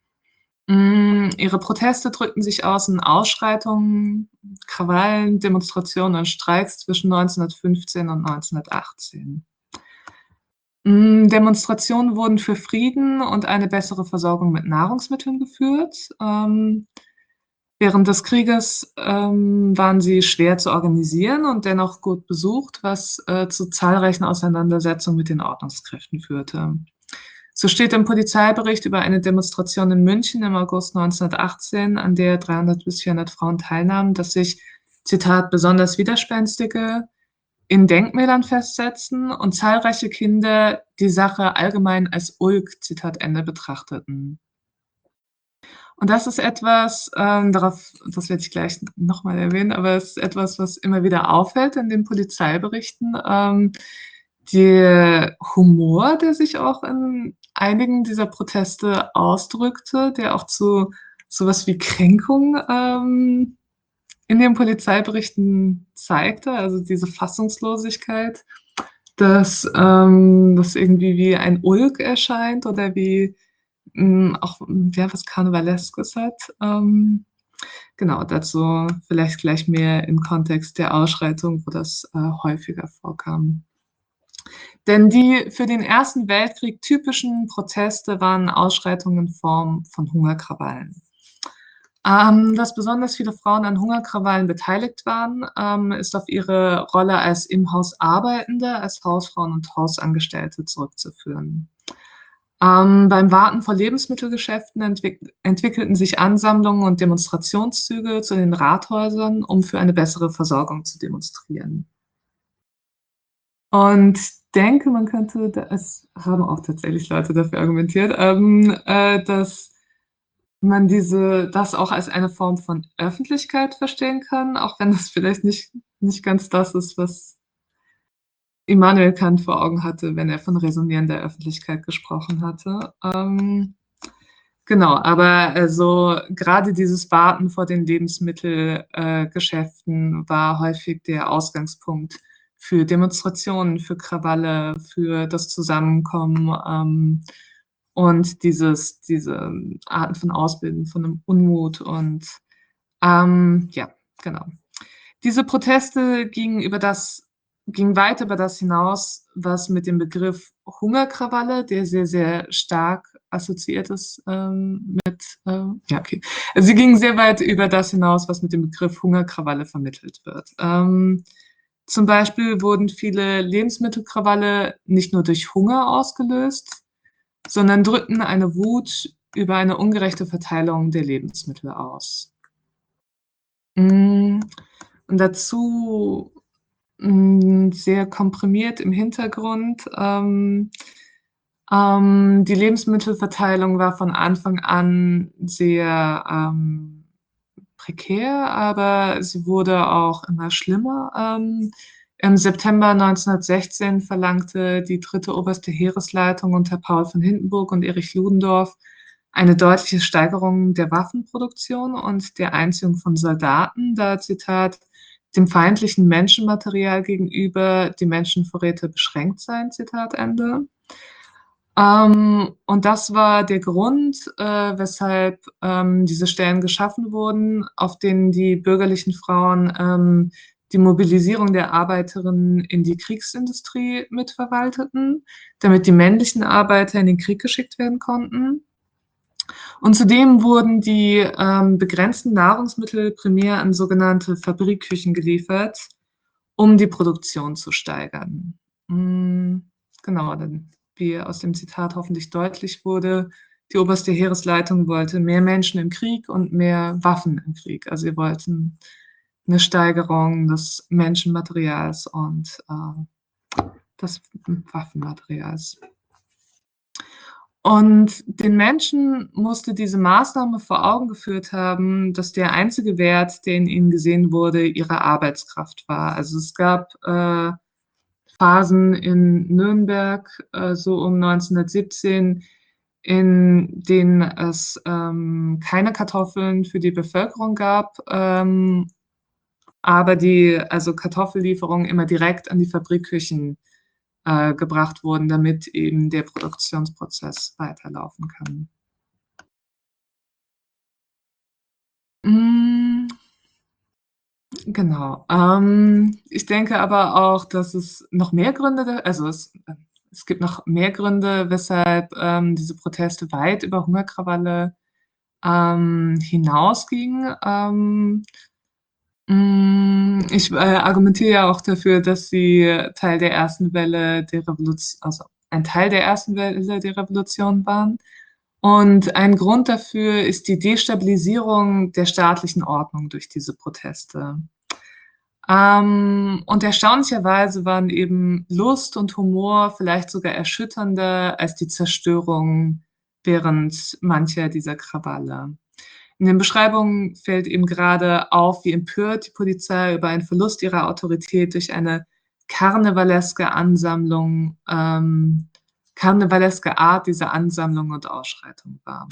Ihre Proteste drückten sich aus in Ausschreitungen, Krawallen, Demonstrationen und Streiks zwischen 1915 und 1918. Demonstrationen wurden für Frieden und eine bessere Versorgung mit Nahrungsmitteln geführt. Während des Krieges waren sie schwer zu organisieren und dennoch gut besucht, was zu zahlreichen Auseinandersetzungen mit den Ordnungskräften führte. So steht im Polizeibericht über eine Demonstration in München im August 1918, an der 300 bis 400 Frauen teilnahmen, dass sich, Zitat, besonders Widerspenstige in Denkmälern festsetzten und zahlreiche Kinder die Sache allgemein als Ulk, Zitat Ende, betrachteten. Und das ist etwas, das werde ich gleich nochmal erwähnen, aber es ist etwas, was immer wieder auffällt in den Polizeiberichten. Der Humor, der sich auch in einigen dieser Proteste ausdrückte, der auch zu sowas wie Kränkung in den Polizeiberichten zeigte, also diese Fassungslosigkeit, dass das irgendwie wie ein Ulk erscheint oder wie auch ja, was Karnevaleskes hat. Genau, dazu vielleicht gleich mehr im Kontext der Ausschreitung, wo das häufiger vorkam. Denn die für den Ersten Weltkrieg typischen Proteste waren Ausschreitungen in Form von Hungerkrawallen. Dass besonders viele Frauen an Hungerkrawallen beteiligt waren, ist auf ihre Rolle als im Haus Arbeitende, als Hausfrauen und Hausangestellte zurückzuführen. Beim Warten vor Lebensmittelgeschäften entwickelten sich Ansammlungen und Demonstrationszüge zu den Rathäusern, um für eine bessere Versorgung zu demonstrieren. Und ich denke, man könnte, es haben auch tatsächlich Leute dafür argumentiert, dass man das auch als eine Form von Öffentlichkeit verstehen kann, auch wenn das vielleicht nicht ganz das ist, was Immanuel Kant vor Augen hatte, wenn er von resonierender Öffentlichkeit gesprochen hatte. Genau, aber also gerade dieses Warten vor den Lebensmittelgeschäften war häufig der Ausgangspunkt für Demonstrationen, für Krawalle, für das Zusammenkommen und diese Arten von Ausbilden, von einem Unmut und ja, genau. Diese Proteste gingen weit über das hinaus, was mit dem Begriff Hungerkrawalle, der sehr, sehr stark assoziiert ist ja, okay. Also sie gingen sehr weit über das hinaus, was mit dem Begriff Hungerkrawalle vermittelt wird. Zum Beispiel wurden viele Lebensmittelkrawalle nicht nur durch Hunger ausgelöst, sondern drückten eine Wut über eine ungerechte Verteilung der Lebensmittel aus. Und dazu sehr komprimiert im Hintergrund. Die Lebensmittelverteilung war von Anfang an sehr prekär, aber sie wurde auch immer schlimmer. Im September 1916 verlangte die 3. Oberste Heeresleitung unter Paul von Hindenburg und Erich Ludendorff eine deutliche Steigerung der Waffenproduktion und der Einziehung von Soldaten, da, Zitat, dem feindlichen Menschenmaterial gegenüber die Menschenvorräte beschränkt seien, Zitat Ende. Und das war der Grund, weshalb diese Stellen geschaffen wurden, auf denen die bürgerlichen Frauen die Mobilisierung der Arbeiterinnen in die Kriegsindustrie mitverwalteten, damit die männlichen Arbeiter in den Krieg geschickt werden konnten. Und zudem wurden die begrenzten Nahrungsmittel primär an sogenannte Fabrikküchen geliefert, um die Produktion zu steigern. Genau, denn wie aus dem Zitat hoffentlich deutlich wurde, die oberste Heeresleitung wollte mehr Menschen im Krieg und mehr Waffen im Krieg. Also sie wollten eine Steigerung des Menschenmaterials und des Waffenmaterials. Und den Menschen musste diese Maßnahme vor Augen geführt haben, dass der einzige Wert, der in ihnen gesehen wurde, ihre Arbeitskraft war. Also es gab Phasen in Nürnberg, so um 1917, in denen es keine Kartoffeln für die Bevölkerung gab, aber die Kartoffellieferungen immer direkt an die Fabrikküchen gebracht wurden, damit eben der Produktionsprozess weiterlaufen kann. Genau. Ich denke aber auch, dass es noch mehr Gründe, es gibt noch mehr Gründe, weshalb diese Proteste weit über Hungerkrawalle hinausgingen. Ich argumentiere ja auch dafür, dass sie Teil der ersten Welle der Revolution, also ein Teil der ersten Welle der Revolution waren. Und ein Grund dafür ist die Destabilisierung der staatlichen Ordnung durch diese Proteste. Und erstaunlicherweise waren eben Lust und Humor vielleicht sogar erschütternder als die Zerstörung während mancher dieser Krawalle. In den Beschreibungen fällt eben gerade auf, wie empört die Polizei über einen Verlust ihrer Autorität durch eine karnevaleske karnevaleske Art dieser Ansammlung und Ausschreitung war.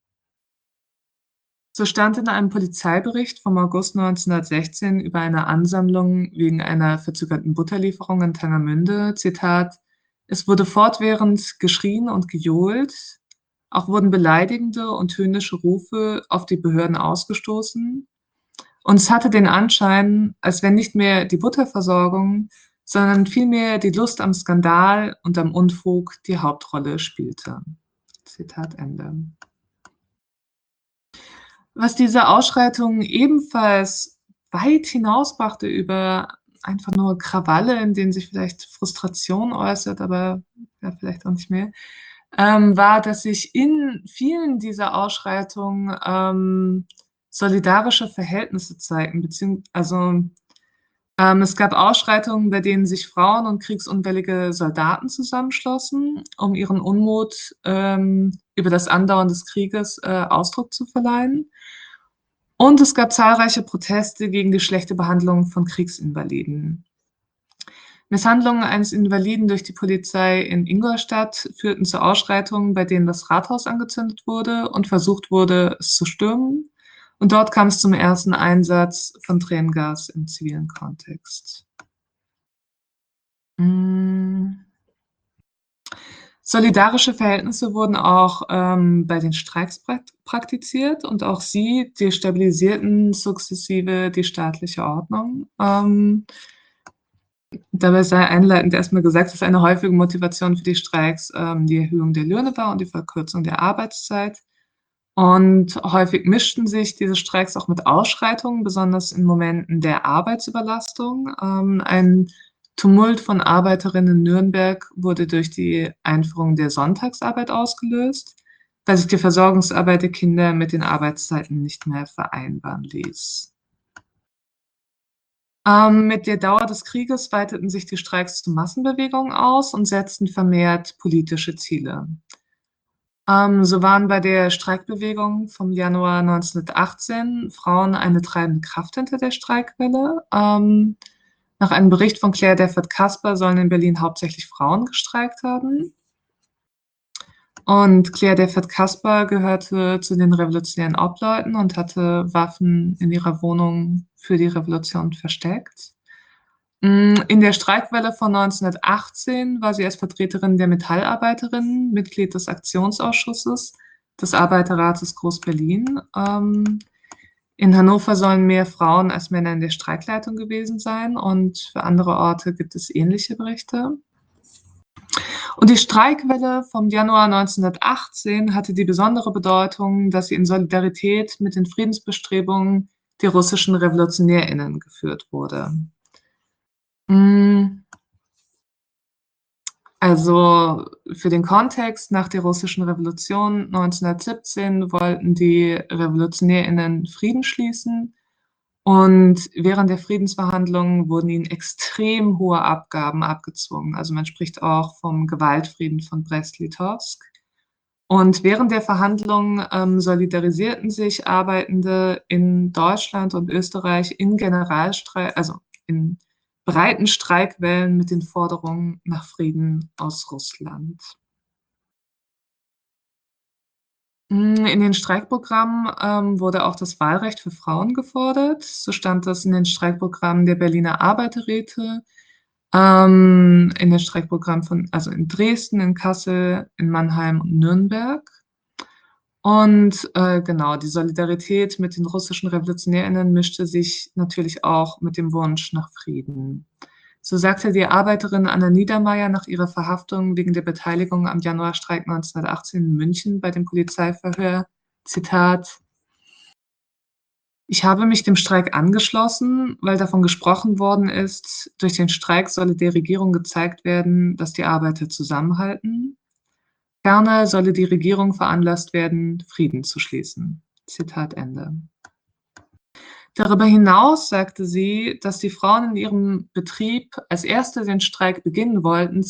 So stand in einem Polizeibericht vom August 1916 über eine Ansammlung wegen einer verzögerten Butterlieferung in Tangermünde, Zitat: Es wurde fortwährend geschrien und gejohlt, auch wurden beleidigende und höhnische Rufe auf die Behörden ausgestoßen. Und es hatte den Anschein, als wenn nicht mehr die Butterversorgung, sondern vielmehr die Lust am Skandal und am Unfug die Hauptrolle spielte. Zitat Ende. Was diese Ausschreitungen ebenfalls weit hinausbrachte über einfach nur Krawalle, in denen sich vielleicht Frustration äußert, aber ja, vielleicht auch nicht mehr, war, dass sich in vielen dieser Ausschreitungen solidarische Verhältnisse zeigten, es gab Ausschreitungen, bei denen sich Frauen und kriegsunwillige Soldaten zusammenschlossen, um ihren Unmut über das Andauern des Krieges Ausdruck zu verleihen. Und es gab zahlreiche Proteste gegen die schlechte Behandlung von Kriegsinvaliden. Misshandlungen eines Invaliden durch die Polizei in Ingolstadt führten zu Ausschreitungen, bei denen das Rathaus angezündet wurde und versucht wurde, es zu stürmen. Und dort kam es zum ersten Einsatz von Tränengas im zivilen Kontext. Solidarische Verhältnisse wurden auch bei den Streiks praktiziert und auch sie destabilisierten sukzessive die staatliche Ordnung. Dabei sei einleitend erstmal gesagt, dass eine häufige Motivation für die Streiks die Erhöhung der Löhne war und die Verkürzung der Arbeitszeit. Und häufig mischten sich diese Streiks auch mit Ausschreitungen, besonders in Momenten der Arbeitsüberlastung. Ein Tumult von Arbeiterinnen in Nürnberg wurde durch die Einführung der Sonntagsarbeit ausgelöst, weil sich die Versorgungsarbeit der Kinder mit den Arbeitszeiten nicht mehr vereinbaren ließ. Mit der Dauer des Krieges weiteten sich die Streiks zu Massenbewegungen aus und setzten vermehrt politische Ziele. So waren bei der Streikbewegung vom Januar 1918 Frauen eine treibende Kraft hinter der Streikwelle. Nach einem Bericht von Claire Defert-Kasper sollen in Berlin hauptsächlich Frauen gestreikt haben. Und Claire Defert-Kasper gehörte zu den revolutionären Obleuten und hatte Waffen in ihrer Wohnung für die Revolution versteckt. In der Streikwelle von 1918 war sie als Vertreterin der Metallarbeiterinnen Mitglied des Aktionsausschusses des Arbeiterrates Groß-Berlin. In Hannover sollen mehr Frauen als Männer in der Streikleitung gewesen sein und für andere Orte gibt es ähnliche Berichte. Und die Streikwelle vom Januar 1918 hatte die besondere Bedeutung, dass sie in Solidarität mit den Friedensbestrebungen der russischen RevolutionärInnen geführt wurde. Also für den Kontext, nach der Russischen Revolution 1917 wollten die RevolutionärInnen Frieden schließen und während der Friedensverhandlungen wurden ihnen extrem hohe Abgaben abgezwungen. Also man spricht auch vom Gewaltfrieden von Brest-Litovsk. Und während der Verhandlungen solidarisierten sich Arbeitende in Deutschland und Österreich in Generalstreik, also in breiten Streikwellen mit den Forderungen nach Frieden aus Russland. In den Streikprogrammen wurde auch das Wahlrecht für Frauen gefordert. So stand das in den Streikprogrammen der Berliner Arbeiterräte, in den Streikprogrammen also in Dresden, in Kassel, in Mannheim und Nürnberg. Und genau, die Solidarität mit den russischen RevolutionärInnen mischte sich natürlich auch mit dem Wunsch nach Frieden. So sagte die Arbeiterin Anna Niedermeyer nach ihrer Verhaftung wegen der Beteiligung am Januarstreik 1918 in München bei dem Polizeiverhör, Zitat: Ich habe mich dem Streik angeschlossen, weil davon gesprochen worden ist, durch den Streik solle der Regierung gezeigt werden, dass die Arbeiter zusammenhalten. Ferner solle die Regierung veranlasst werden, Frieden zu schließen. Zitat Ende. Darüber hinaus sagte sie, dass die Frauen in ihrem Betrieb als Erste den Streik beginnen wollten,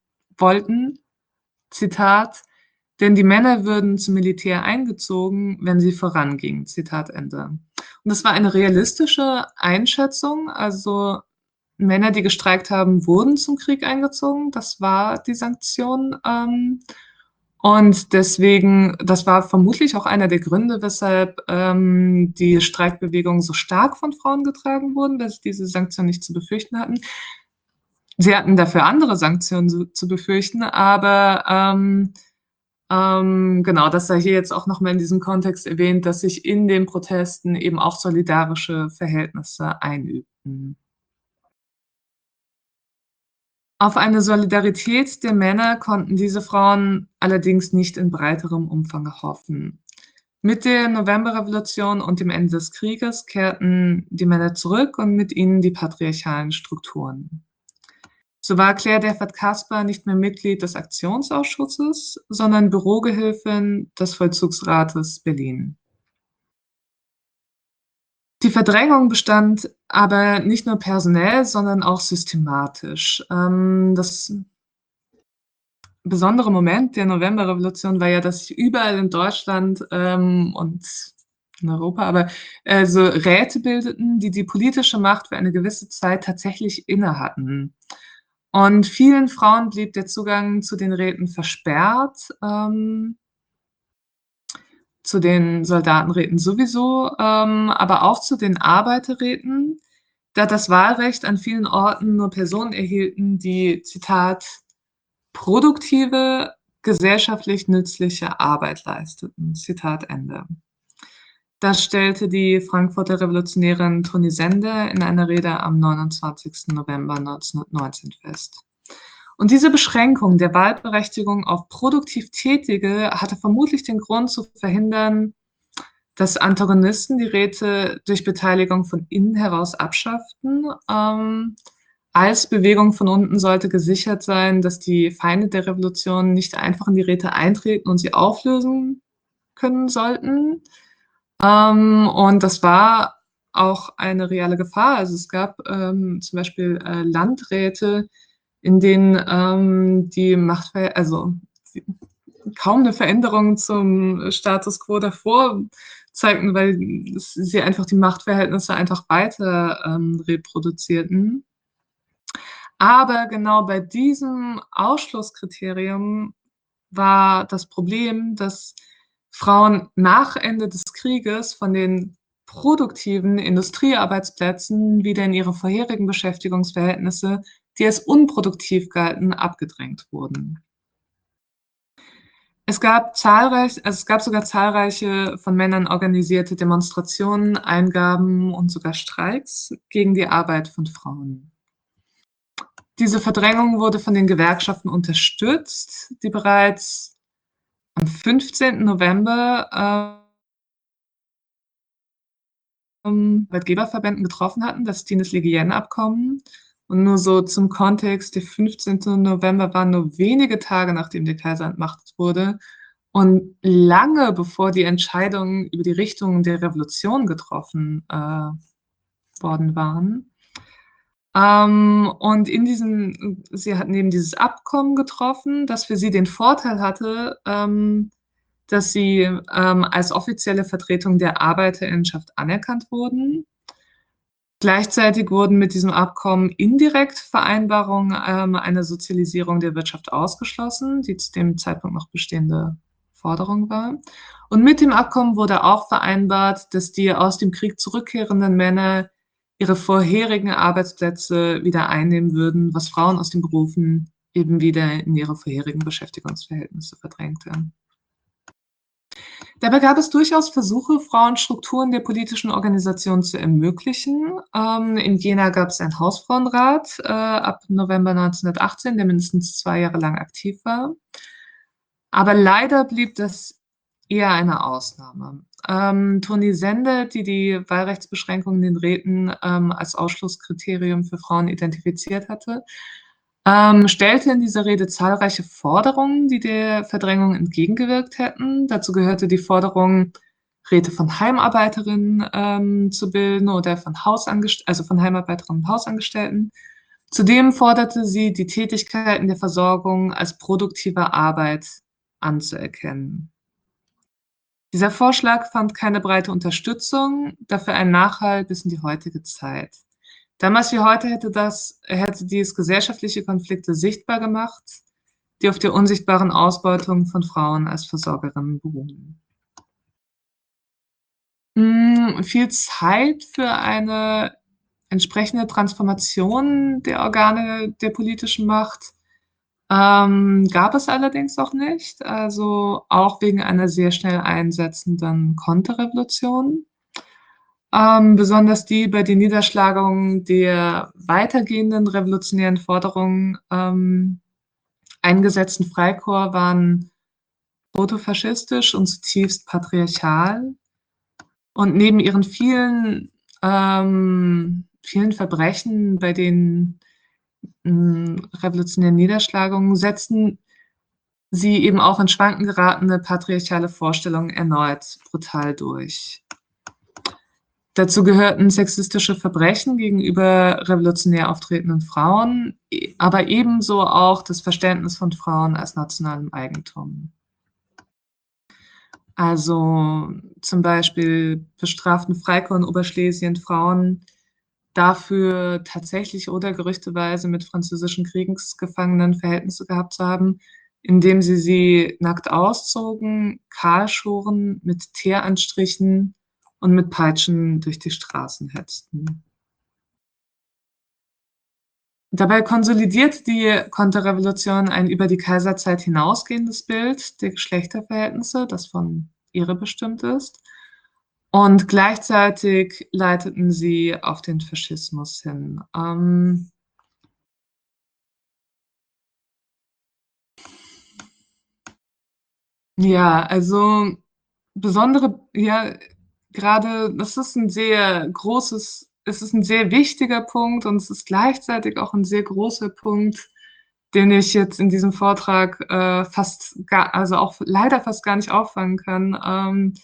Zitat, denn die Männer würden zum Militär eingezogen, wenn sie vorangingen, Zitat Ende. Und das war eine realistische Einschätzung, also Männer, die gestreikt haben, wurden zum Krieg eingezogen, das war die Sanktion. Und deswegen, das war vermutlich auch einer der Gründe, weshalb die Streikbewegung so stark von Frauen getragen wurden, dass sie diese Sanktionen nicht zu befürchten hatten. Sie hatten dafür andere Sanktionen zu befürchten, aber genau, das sei hier jetzt auch nochmal in diesem Kontext erwähnt, dass sich in den Protesten eben auch solidarische Verhältnisse einübten. Auf eine Solidarität der Männer konnten diese Frauen allerdings nicht in breiterem Umfang hoffen. Mit der Novemberrevolution und dem Ende des Krieges kehrten die Männer zurück und mit ihnen die patriarchalen Strukturen. So war Claire Defert-Kasper nicht mehr Mitglied des Aktionsausschusses, sondern Bürogehilfin des Vollzugsrates Berlin. Die Verdrängung bestand aber nicht nur personell, sondern auch systematisch. Das besondere Moment der Novemberrevolution war ja, dass sich überall in Deutschland und in Europa aber so Räte bildeten, die die politische Macht für eine gewisse Zeit tatsächlich inne hatten. Und vielen Frauen blieb der Zugang zu den Räten versperrt, zu den Soldatenräten sowieso, aber auch zu den Arbeiterräten, da das Wahlrecht an vielen Orten nur Personen erhielten, die, Zitat, produktive, gesellschaftlich nützliche Arbeit leisteten. Zitat Ende. Das stellte die Frankfurter Revolutionärin Toni Sender in einer Rede am 29. November 1919 fest. Und diese Beschränkung der Wahlberechtigung auf produktiv Tätige hatte vermutlich den Grund zu verhindern, dass Antagonisten die Räte durch Beteiligung von innen heraus abschafften. Als Bewegung von unten sollte gesichert sein, dass die Feinde der Revolution nicht einfach in die Räte eintreten und sie auflösen können sollten. Und das war auch eine reale Gefahr. Also es gab zum Beispiel Landräte, in denen die kaum eine Veränderung zum Status quo davor zeigten, weil sie einfach die Machtverhältnisse einfach weiter reproduzierten. Aber genau bei diesem Ausschlusskriterium war das Problem, dass Frauen nach Ende des Krieges von den produktiven Industriearbeitsplätzen wieder in ihre vorherigen Beschäftigungsverhältnisse, die als unproduktiv galten, abgedrängt wurden. Es gab sogar zahlreiche von Männern organisierte Demonstrationen, Eingaben und sogar Streiks gegen die Arbeit von Frauen. Diese Verdrängung wurde von den Gewerkschaften unterstützt, die bereits am 15. November Arbeitgeberverbänden getroffen hatten, das Tinnes-Legienne-Abkommen. Und nur so zum Kontext, der 15. November war nur wenige Tage, nachdem der Kaiser entmachtet wurde und lange bevor die Entscheidungen über die Richtung der Revolution getroffen worden waren. Und sie hatten eben dieses Abkommen getroffen, das für sie den Vorteil hatte, dass sie als offizielle Vertretung der Arbeiterinnenschaft anerkannt wurden. Gleichzeitig wurden mit diesem Abkommen indirekt Vereinbarungen einer Sozialisierung der Wirtschaft ausgeschlossen, die zu dem Zeitpunkt noch bestehende Forderung war. Und mit dem Abkommen wurde auch vereinbart, dass die aus dem Krieg zurückkehrenden Männer ihre vorherigen Arbeitsplätze wieder einnehmen würden, was Frauen aus den Berufen eben wieder in ihre vorherigen Beschäftigungsverhältnisse verdrängte. Dabei gab es durchaus Versuche, Frauen Strukturen der politischen Organisation zu ermöglichen. In Jena gab es einen Hausfrauenrat ab November 1918, der mindestens 2 Jahre lang aktiv war. Aber leider blieb das eher eine Ausnahme. Toni Sende, die die Wahlrechtsbeschränkungen in den Räten als Ausschlusskriterium für Frauen identifiziert hatte, stellte in dieser Rede zahlreiche Forderungen, die der Verdrängung entgegengewirkt hätten. Dazu gehörte die Forderung, Räte von Heimarbeiterinnen zu bilden oder von Heimarbeiterinnen und Hausangestellten. Zudem forderte sie, die Tätigkeiten der Versorgung als produktive Arbeit anzuerkennen. Dieser Vorschlag fand keine breite Unterstützung, dafür einen Nachhall bis in die heutige Zeit. Damals wie heute hätte dies gesellschaftliche Konflikte sichtbar gemacht, die auf der unsichtbaren Ausbeutung von Frauen als Versorgerinnen beruhen. Viel Zeit für eine entsprechende Transformation der Organe der politischen Macht gab es allerdings auch nicht, also auch wegen einer sehr schnell einsetzenden Konterrevolution. Besonders die bei den Niederschlagungen der weitergehenden revolutionären Forderungen eingesetzten Freikorps waren protofaschistisch und zutiefst patriarchal. Und neben ihren vielen Verbrechen bei den revolutionären Niederschlagungen setzten sie eben auch in Schwanken geratene patriarchale Vorstellungen erneut brutal durch. Dazu gehörten sexistische Verbrechen gegenüber revolutionär auftretenden Frauen, aber ebenso auch das Verständnis von Frauen als nationalem Eigentum. Also zum Beispiel bestraften Freikorps in Oberschlesien Frauen dafür, tatsächlich oder gerüchteweise mit französischen Kriegsgefangenen Verhältnisse gehabt zu haben, indem sie nackt auszogen, kahl schoren, mit Teer anstrichen und mit Peitschen durch die Straßen hetzten. Dabei konsolidiert die Konterrevolution ein über die Kaiserzeit hinausgehendes Bild der Geschlechterverhältnisse, das von ihr bestimmt ist. Und gleichzeitig leiteten sie auf den Faschismus hin. Ja, also gerade, das ist ein sehr großes, es ist ein sehr wichtiger Punkt und es ist gleichzeitig auch ein sehr großer Punkt, den ich jetzt in diesem Vortrag also auch leider fast gar nicht auffangen kann.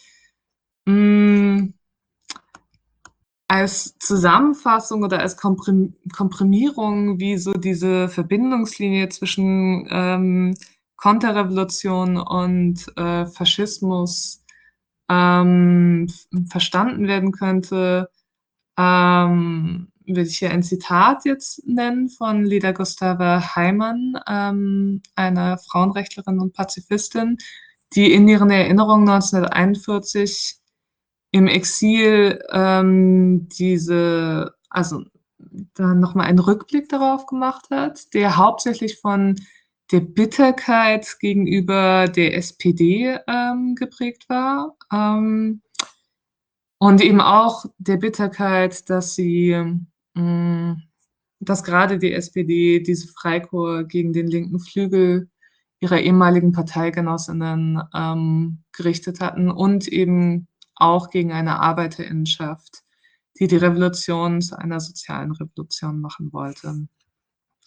Als Zusammenfassung oder als Komprimierung, wie so diese Verbindungslinie zwischen Konterrevolution und Faschismus verstanden werden könnte, will ich hier ein Zitat jetzt nennen von Leda Gustava Heimann, einer Frauenrechtlerin und Pazifistin, die in ihren Erinnerungen 1941 im Exil dann nochmal einen Rückblick darauf gemacht hat, der hauptsächlich von der Bitterkeit gegenüber der SPD geprägt war und eben auch der Bitterkeit, dass gerade die SPD diese Freikorps gegen den linken Flügel ihrer ehemaligen Parteigenossinnen gerichtet hatten und eben auch gegen eine Arbeiterinnenschaft, die die Revolution zu einer sozialen Revolution machen wollte.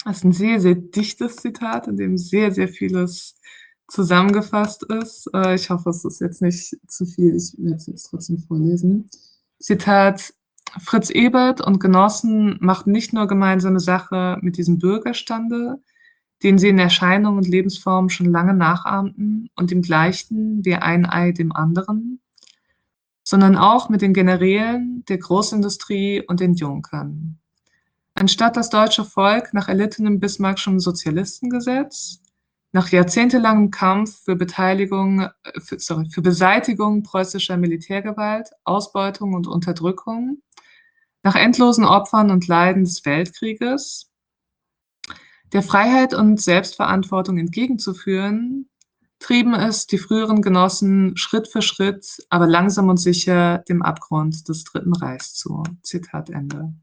Das ist ein sehr, sehr dichtes Zitat, in dem sehr, sehr vieles zusammengefasst ist. Ich hoffe, es ist jetzt nicht zu viel. Ich werde es jetzt trotzdem vorlesen. Zitat: Fritz Ebert und Genossen machten nicht nur gemeinsame Sache mit diesem Bürgerstande, den sie in Erscheinung und Lebensform schon lange nachahmten und ihm gleichten wie ein Ei dem anderen, sondern auch mit den Generälen der Großindustrie und den Junkern. Anstatt das deutsche Volk nach erlittenem Bismarckschen Sozialistengesetz, nach jahrzehntelangem Kampf für für Beseitigung preußischer Militärgewalt, Ausbeutung und Unterdrückung, nach endlosen Opfern und Leiden des Weltkrieges, der Freiheit und Selbstverantwortung entgegenzuführen, trieben es die früheren Genossen Schritt für Schritt, aber langsam und sicher dem Abgrund des Dritten Reichs zu. Zitat Ende.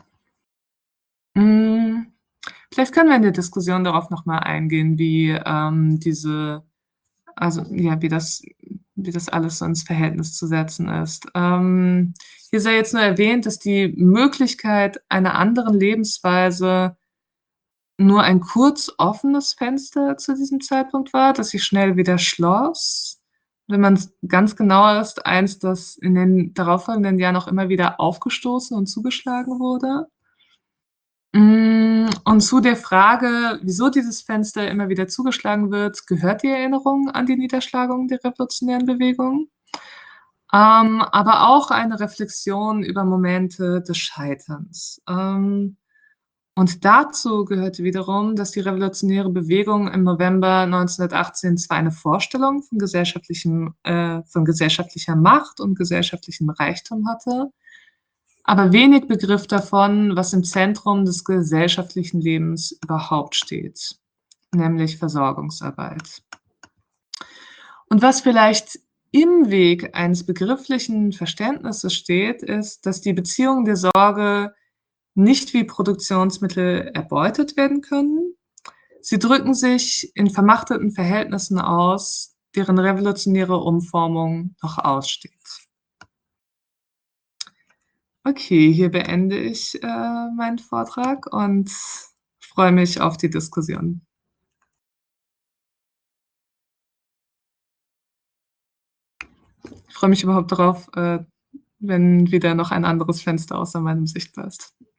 Vielleicht können wir in der Diskussion darauf nochmal eingehen, wie wie das alles so ins Verhältnis zu setzen ist. Hier sei jetzt nur erwähnt, dass die Möglichkeit einer anderen Lebensweise nur ein kurz offenes Fenster zu diesem Zeitpunkt war, das sich schnell wieder schloss. Wenn man ganz genau ist, eins, das in den darauffolgenden Jahren auch immer wieder aufgestoßen und zugeschlagen wurde. Und zu der Frage, wieso dieses Fenster immer wieder zugeschlagen wird, gehört die Erinnerung an die Niederschlagung der revolutionären Bewegung, aber auch eine Reflexion über Momente des Scheiterns. Und dazu gehörte wiederum, dass die revolutionäre Bewegung im November 1918 zwar eine Vorstellung von gesellschaftlicher Macht und gesellschaftlichem Reichtum hatte, aber wenig Begriff davon, was im Zentrum des gesellschaftlichen Lebens überhaupt steht, nämlich Versorgungsarbeit. Und was vielleicht im Weg eines begrifflichen Verständnisses steht, ist, dass die Beziehungen der Sorge nicht wie Produktionsmittel erbeutet werden können. Sie drücken sich in vermachteten Verhältnissen aus, deren revolutionäre Umformung noch aussteht. Okay, hier beende ich meinen Vortrag und freue mich auf die Diskussion. Ich freue mich überhaupt darauf, wenn wieder noch ein anderes Fenster außer meinem sichtbar ist.